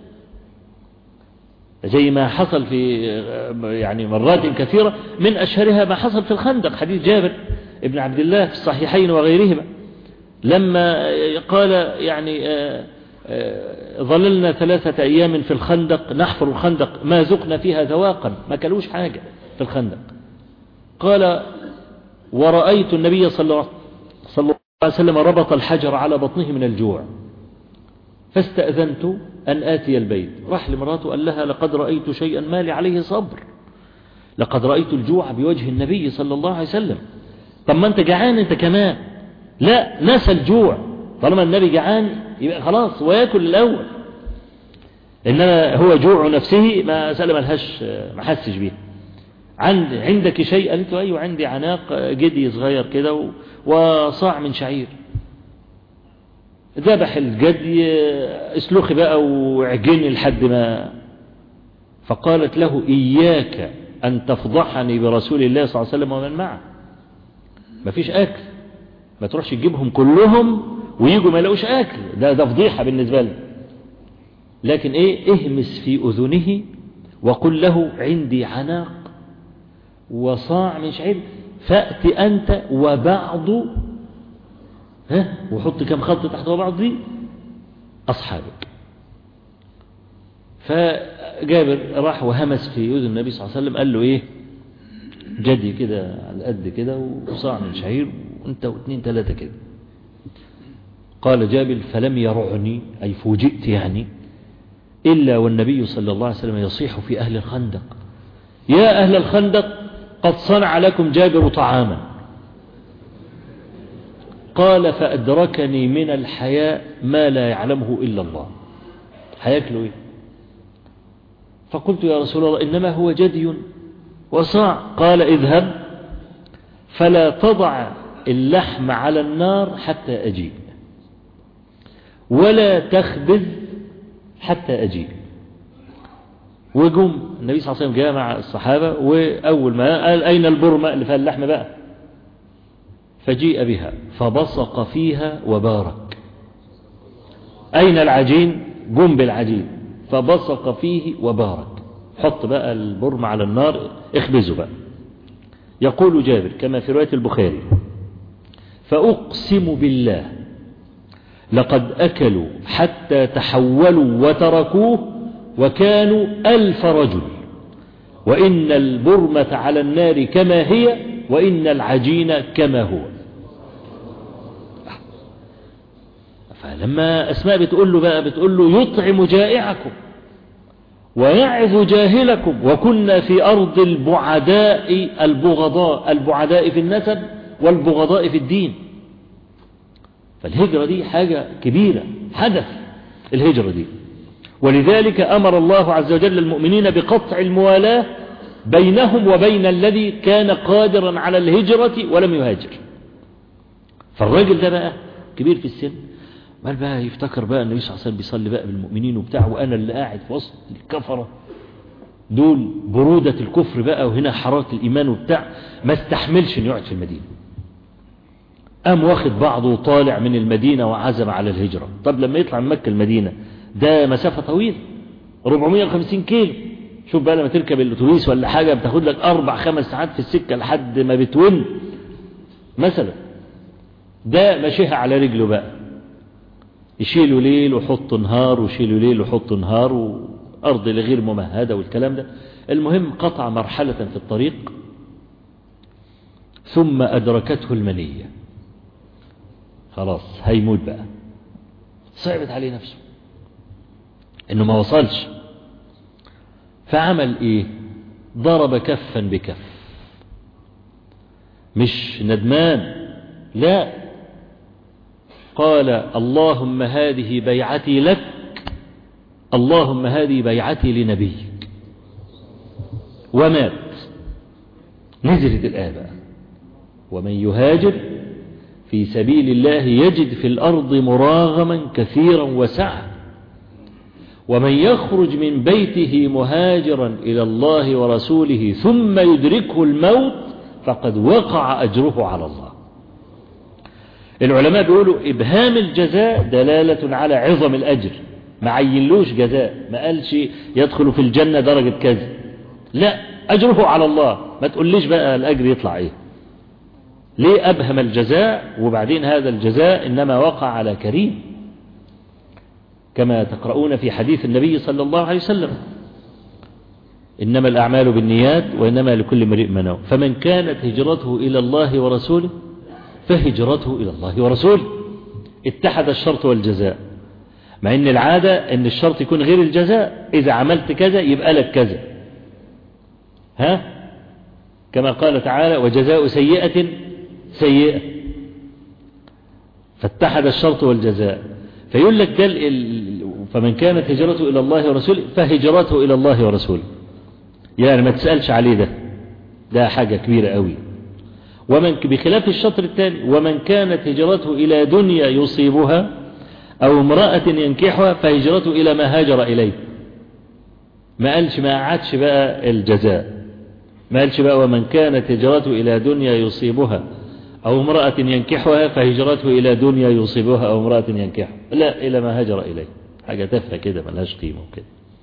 زي ما حصل في يعني مرات كثيرة، من أشهرها ما حصل في الخندق، حديث جابر ابن عبد الله في الصحيحين وغيرهما، لما قال يعني ظللنا 3 أيام في الخندق نحفر الخندق ما ذقنا فيها ذواقا، ما كلوش حاجة في الخندق. قال: ورأيت النبي صلى الله عليه وسلم ربط الحجر على بطنه من الجوع، فاستأذنت أن آتي البيت. راح لمراته قال لها: لقد رأيت شيئا ما لي عليه صبر، لقد رأيت الجوع بوجه النبي صلى الله عليه وسلم، طب ما انت جعان انت كمان. لا، نسى الجوع. طالما النبي جعان يبقى خلاص ويأكل الأول. إنما هو جوع نفسه ما سأل ما حسش بيه. عندك شيء؟ قالت له أيوة عندي عناق جدي صغير كده وصاع من شعير. ذبح الجدي اسلخي بقى وعجن لحد ما. فقالت له إياك أن تفضحني برسول الله صلى الله عليه وسلم ومن معه. ما فيش أكل، ما تروحش تجيبهم كلهم ويجوا ما يلاقوش أكل، ده فضيحة بالنسبة له. لكن إيه، اهمس في أذنه وقل له عندي عناق وصاع من شعير فأت أنت وبعض وحط كم خط تحت وبعض دي أصحابك. فجابر راح وهمس في أذن النبي صلى الله عليه وسلم، قال له إيه، جدي كده على قد كده وصاع من شعير وانت واثنين ثلاثة كده. قال جابر فلم يرعني، أي فوجئت يعني، إلا والنبي صلى الله عليه وسلم يصيح في أهل الخندق: يا أهل الخندق قد صنع لكم جابر طعاما. قال فأدركني من الحياء ما لا يعلمه إلا الله. هياكلوا إيه؟ فقلت يا رسول الله إنما هو جدي وصاع. قال اذهب فلا تضع اللحم على النار حتى أجيء ولا تخبز حتى أجيء. وجم النبي صلى الله عليه وسلم جاء مع الصحابة، وأول ما قال أين البرمة اللي فيها اللحم بقى، فجيء بها فبصق فيها وبارك. أين العجين؟ جم بالعجين فبصق فيه وبارك. حط بقى البرمة على النار اخبزه بقى. يقول جابر كما في رواية البخاري: فأقسم بالله لقد أكلوا حتى تحولوا وتركوه وكانوا 1000 رجل، وإن البرمة على النار كما هي وإن العجين كما هو. فلما أسماء بتقول له يطعم جائعكم ويعظ جاهلكم، وكنا في أرض البعداء البغضاء، البعداء في النسب والبغضاء في الدين. فالهجرة دي حاجة كبيرة، حدث الهجرة دي. ولذلك أمر الله عز وجل المؤمنين بقطع الموالاة بينهم وبين الذي كان قادرا على الهجرة ولم يهاجر. فالراجل ده بقى كبير في السن، مال بقى يفتكر بقى النبي صلى الله عليه وسلم بيصلي بقى بالمؤمنين وبتاعه، وأنا اللي قاعد في وسط الكفرة دول، برودة الكفر بقى وهنا حرارة الإيمان وبتاع، ما استحملش إنه يقعد في المدينة. قام واخد بعضه وطالع من المدينة وعزم على الهجرة. طب لما يطلع من مكة المدينة ده مسافة طويلة 450 كيلو. شوف بقى لما تركب الأتوبيس ولا حاجة بتاخد لك 4-5 ساعات في السكة لحد ما بتون مثلا. ده مشيها على رجله بقى، يشيلوا ليل وحطوا نهار ويشيلوا ليل وحطوا نهار، وأرض غير ممهدة والكلام ده. المهم قطع مرحلة في الطريق ثم أدركته المنية، خلاص هيموت بقى. صعبت عليه نفسه انه ما وصلش، فعمل ايه؟ ضرب كفا بكف. مش ندمان، لا، قال اللهم هذه بيعتي لك، اللهم هذه بيعتي لنبيك، ومات. نزلت الآية بقى: ومن يهاجر في سبيل الله يجد في الأرض مراغما كثيرا وسعة، ومن يخرج من بيته مهاجرا إلى الله ورسوله ثم يدركه الموت فقد وقع أجره على الله. العلماء بيقولوا إبهام الجزاء دلالة على عظم الأجر، ما عينلوش جزاء، ما قالش يدخل في الجنة درجة كذا، لا، أجره على الله. ما تقوليش بقى الأجر يطلع إيه. ليه أبهم الجزاء؟ وبعدين هذا الجزاء إنما وقع على كريم، كما تقرؤون في حديث النبي صلى الله عليه وسلم: إنما الأعمال بالنيات وإنما لكل امرئ ما نوى، فمن كانت هجرته إلى الله ورسوله فهجرته إلى الله ورسوله. اتحد الشرط والجزاء، مع إن العادة إن الشرط يكون غير الجزاء، إذا عملت كذا يبقى لك كذا، كما قال تعالى: وجزاء سيئة سيئة، فاتحد الشرط والجزاء. فيقول لك ده فمن كانت هجرته إلى الله ورسوله فهجرته إلى الله ورسوله، يعني ما تسألش عليه، ده حاجة كبيرة قوي. ومن بخلاف الشطر الثاني ومن كانت هجرته إلى دنيا يصيبها أو امرأة ينكحها فهجرته إلى ما هاجر إليه. ما قالش، ما قعدش بقى الجزاء، ما قالش بقى ومن كانت هجرته إلى دنيا يصيبها أو امرأة ينكحها فهجرته إلى دنيا يصيبها أو امرأة ينكحها، لا، إلى ما هاجر إليه. حاجة تافهة كده ملهاش قيمة وكده.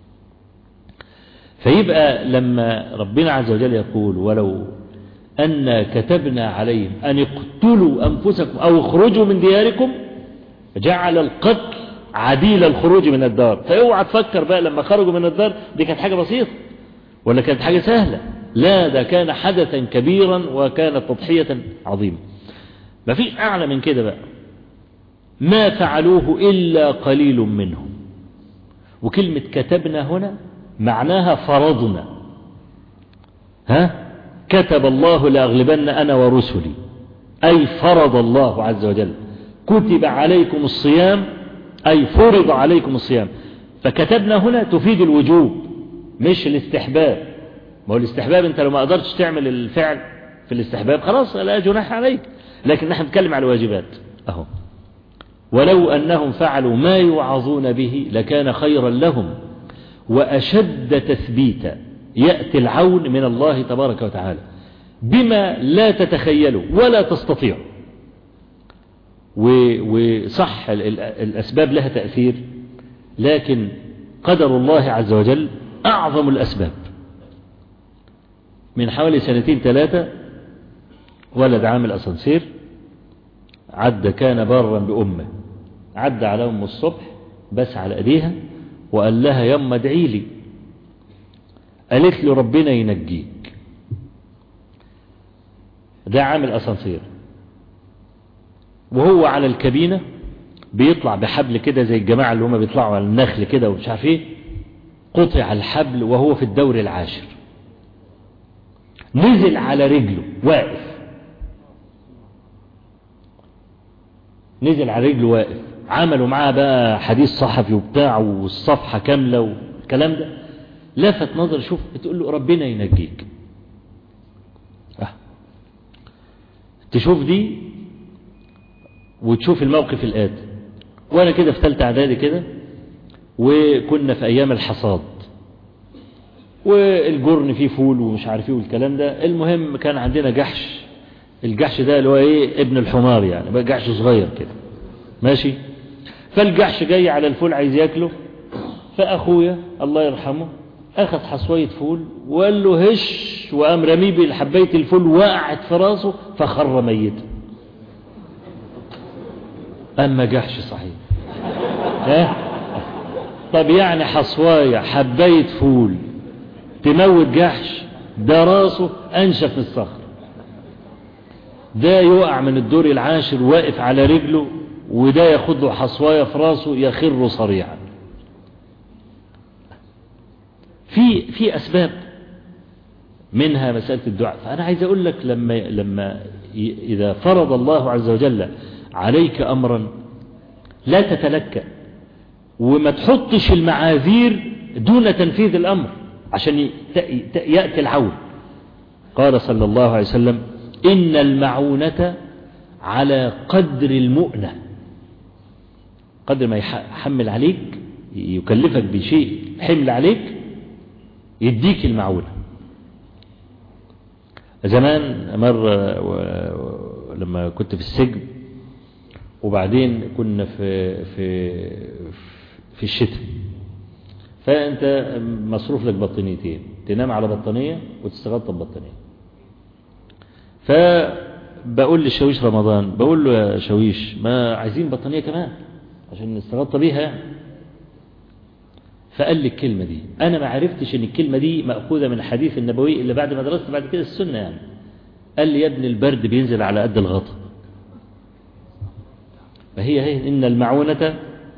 فيبقى لما ربنا عز وجل يقول ولو أن كتبنا عليهم أن اقتلوا أنفسكم أو اخرجوا من دياركم، جعل القتل عديل الخروج من الدار. فاوعى تفكر بقى لما خرجوا من الدار دي كانت حاجة بسيطة ولا كانت حاجة سهلة، لا، ده كان حدثا كبيرا وكانت تضحية عظيمة. ما فيش أعلى من كده بقى. ما فعلوه إلا قليل منهم. وكلمة كتبنا هنا معناها فرضنا. كتب الله لأغلبن أنا ورسلي، أي فرض الله عز وجل. كتب عليكم الصيام أي فرض عليكم الصيام. فكتبنا هنا تفيد الوجوب مش الاستحباب. ما هو الاستحباب انت لو ما قدرتش تعمل الفعل في الاستحباب خلاص لا جناح عليك، لكن نحن نتكلم على الواجبات اهو. ولو أنهم فعلوا ما يوعظون به لكان خيرا لهم وأشد تثبيتا. يأتي العون من الله تبارك وتعالى بما لا تتخيلوا ولا تستطيعوا. وصح الأسباب لها تأثير، لكن قدر الله عز وجل أعظم الأسباب. من حوالي 2-3 ولد عامل أسانسير عدى، كان بارا بأمه، عدى على أم الصبح بس على أيديها وقال لها يما ادعي لي. قالت له ربنا ينجيك. ده عامل أسانسير وهو على الكابينة بيطلع بحبل كده زي الجماعة اللي هم بيطلعوا على النخل كده ومش عارف ايه. قطع الحبل وهو في الدور العاشر، نزل على رجله واقف، نزل على رجله واقف. عملوا معاه بقى حديث صحفي وبتاع والصفحة كاملة والكلام ده. لفت نظر، شوف بتقول له ربنا ينجيك. تشوف دي وتشوف الموقف الآتي. وانا كده في ثالثه اعدادي كده، وكنا في ايام الحصاد والجرن فيه فول ومش عارف ايه والكلام ده. المهم كان عندنا جحش. الجحش ده اللي هو ايه، ابن الحمار يعني، بقى جحش صغير كده ماشي. فالجحش جاي على الفول عايز ياكله، فاخويا الله يرحمه اخذ حصوية فول وقال له هش، وقام رميه بالحبايه الفول وقعت في راسه فخر ميتا. اما جحش صحيح. طب يعني حصواية حباية فول تموت جحش؟ ده راسه انشف من الصخر. ده يقع من الدور العاشر واقف على رجله، وده ياخد له حصواية في راسه يخر صريعا. في أسباب منها مسألة الدعاء. فأنا عايز أقول لك لما إذا فرض الله عز وجل عليك أمرا لا تتلكأ وما تحطش المعاذير دون تنفيذ الأمر عشان يأتي العون. قال صلى الله عليه وسلم إن المعونة على قدر المؤنة. قدر ما يحمل عليك، يكلفك بشيء حمل عليك، يديك المعونة. زمان مرة لما كنت في السجن، وبعدين كنا في الشتاء، فأنت مصروف لك بطانيتين، تنام على بطانية وتستغطى ببطانية. فبقول للشاويش رمضان، بقول له يا شاويش ما عايزين بطانية كمان عشان نستغطى بيها يعني. فقال لي الكلمة دي، أنا ما عرفتش إن الكلمة دي مأخوذة من الحديث النبوي إلا بعد ما درست بعد كده السنة يعني. قال لي يا ابن البرد بينزل على قد الغطا. فهي إن المعونة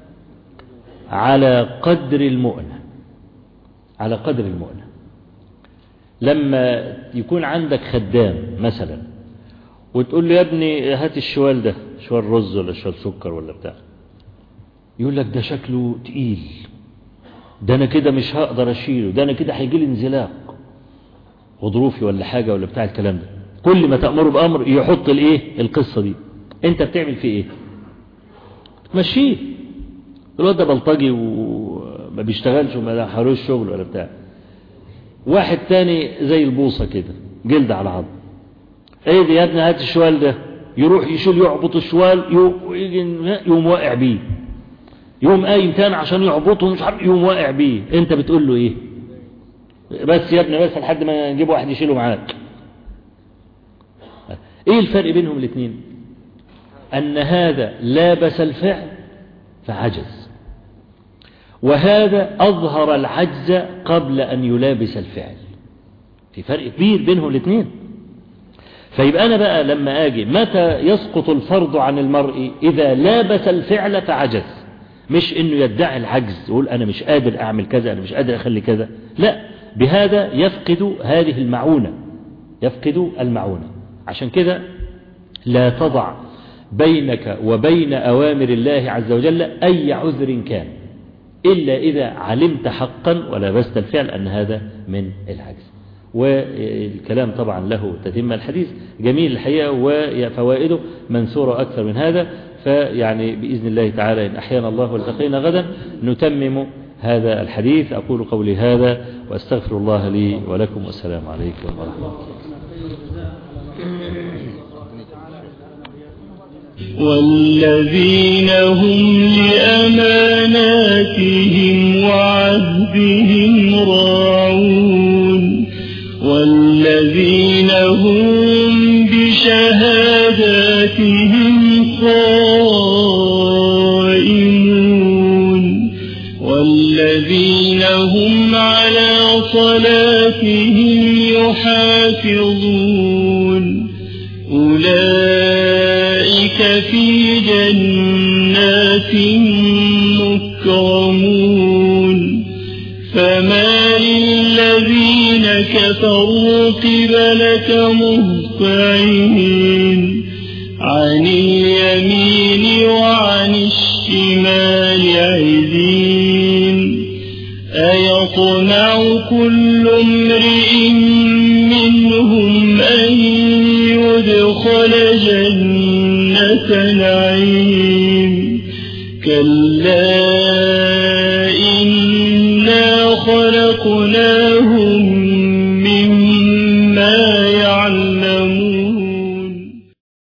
على قدر المؤنة، على قدر المؤنة. لما يكون عندك خدام مثلا وتقول له يا ابني هات الشوال ده، شوال رز ولا شوال سكر ولا بتاع، يقول لك ده شكله تقيل، ده انا كده مش هقدر اشيله، ده انا كده هيجي لي انزلاق غضروفي ولا حاجة ولا بتاع الكلام ده. كل ما تأمره بأمر يحط الايه القصة دي. انت بتعمل فيه ايه؟ تمشيه، الواد ده بلطجي وما بيشتغلش وما حلوش شغل ولا بتاع. واحد تاني زي البوصة كده، جلد على عظم، ايه دي يا ابني هات الشوال ده، يروح يشيل يعبط الشوال، يقوم واقع بيه، يقوم قايم تاني عشان يعبطه مش عارف، يقوم واقع بيه. انت بتقول له ايه؟ بس يا ابني بس لحد ما نجيب واحد يشيله معاك. ايه الفرق بينهم الاثنين؟ ان هذا لابس الفعل فعجز، وهذا اظهر العجز قبل ان يلابس الفعل. في فرق كبير بينهم الاثنين. فيبقى انا بقى لما اجي متى يسقط الفرض عن المرء؟ اذا لابس الفعل فعجز، مش انه يدعي العجز يقول انا مش قادر اعمل كذا، انا مش قادر اخلي كذا، لا، بهذا يفقد هذه المعونة، يفقد المعونة. عشان كده لا تضع بينك وبين أوامر الله عز وجل أي عذر كان، إلا إذا علمت حقا ولبست الفعل أن هذا من العجز. والكلام طبعا له تتم، الحديث جميل الحقيقة وفوائده منثورة أكثر من هذا. فيعني بإذن الله تعالى إن أحيانا الله والتقينا غدا نتمم هذا الحديث. أقول قولي هذا وأستغفر الله لي ولكم، والسلام عليكم ورحمة الله. والذين هم لأماناتهم وعهدهم راعون والذين هم بشهاداتهم قائمون والذين هم على صلاتهم يحافظون أولئك في جنات مكرمون فما للذين كفروا قبلك مهطعين عن اليمين وعن الشمال عزين أيطمع كل امرئ منهم أن يدخل جنة نعيم كلا إنا خلقناهم مما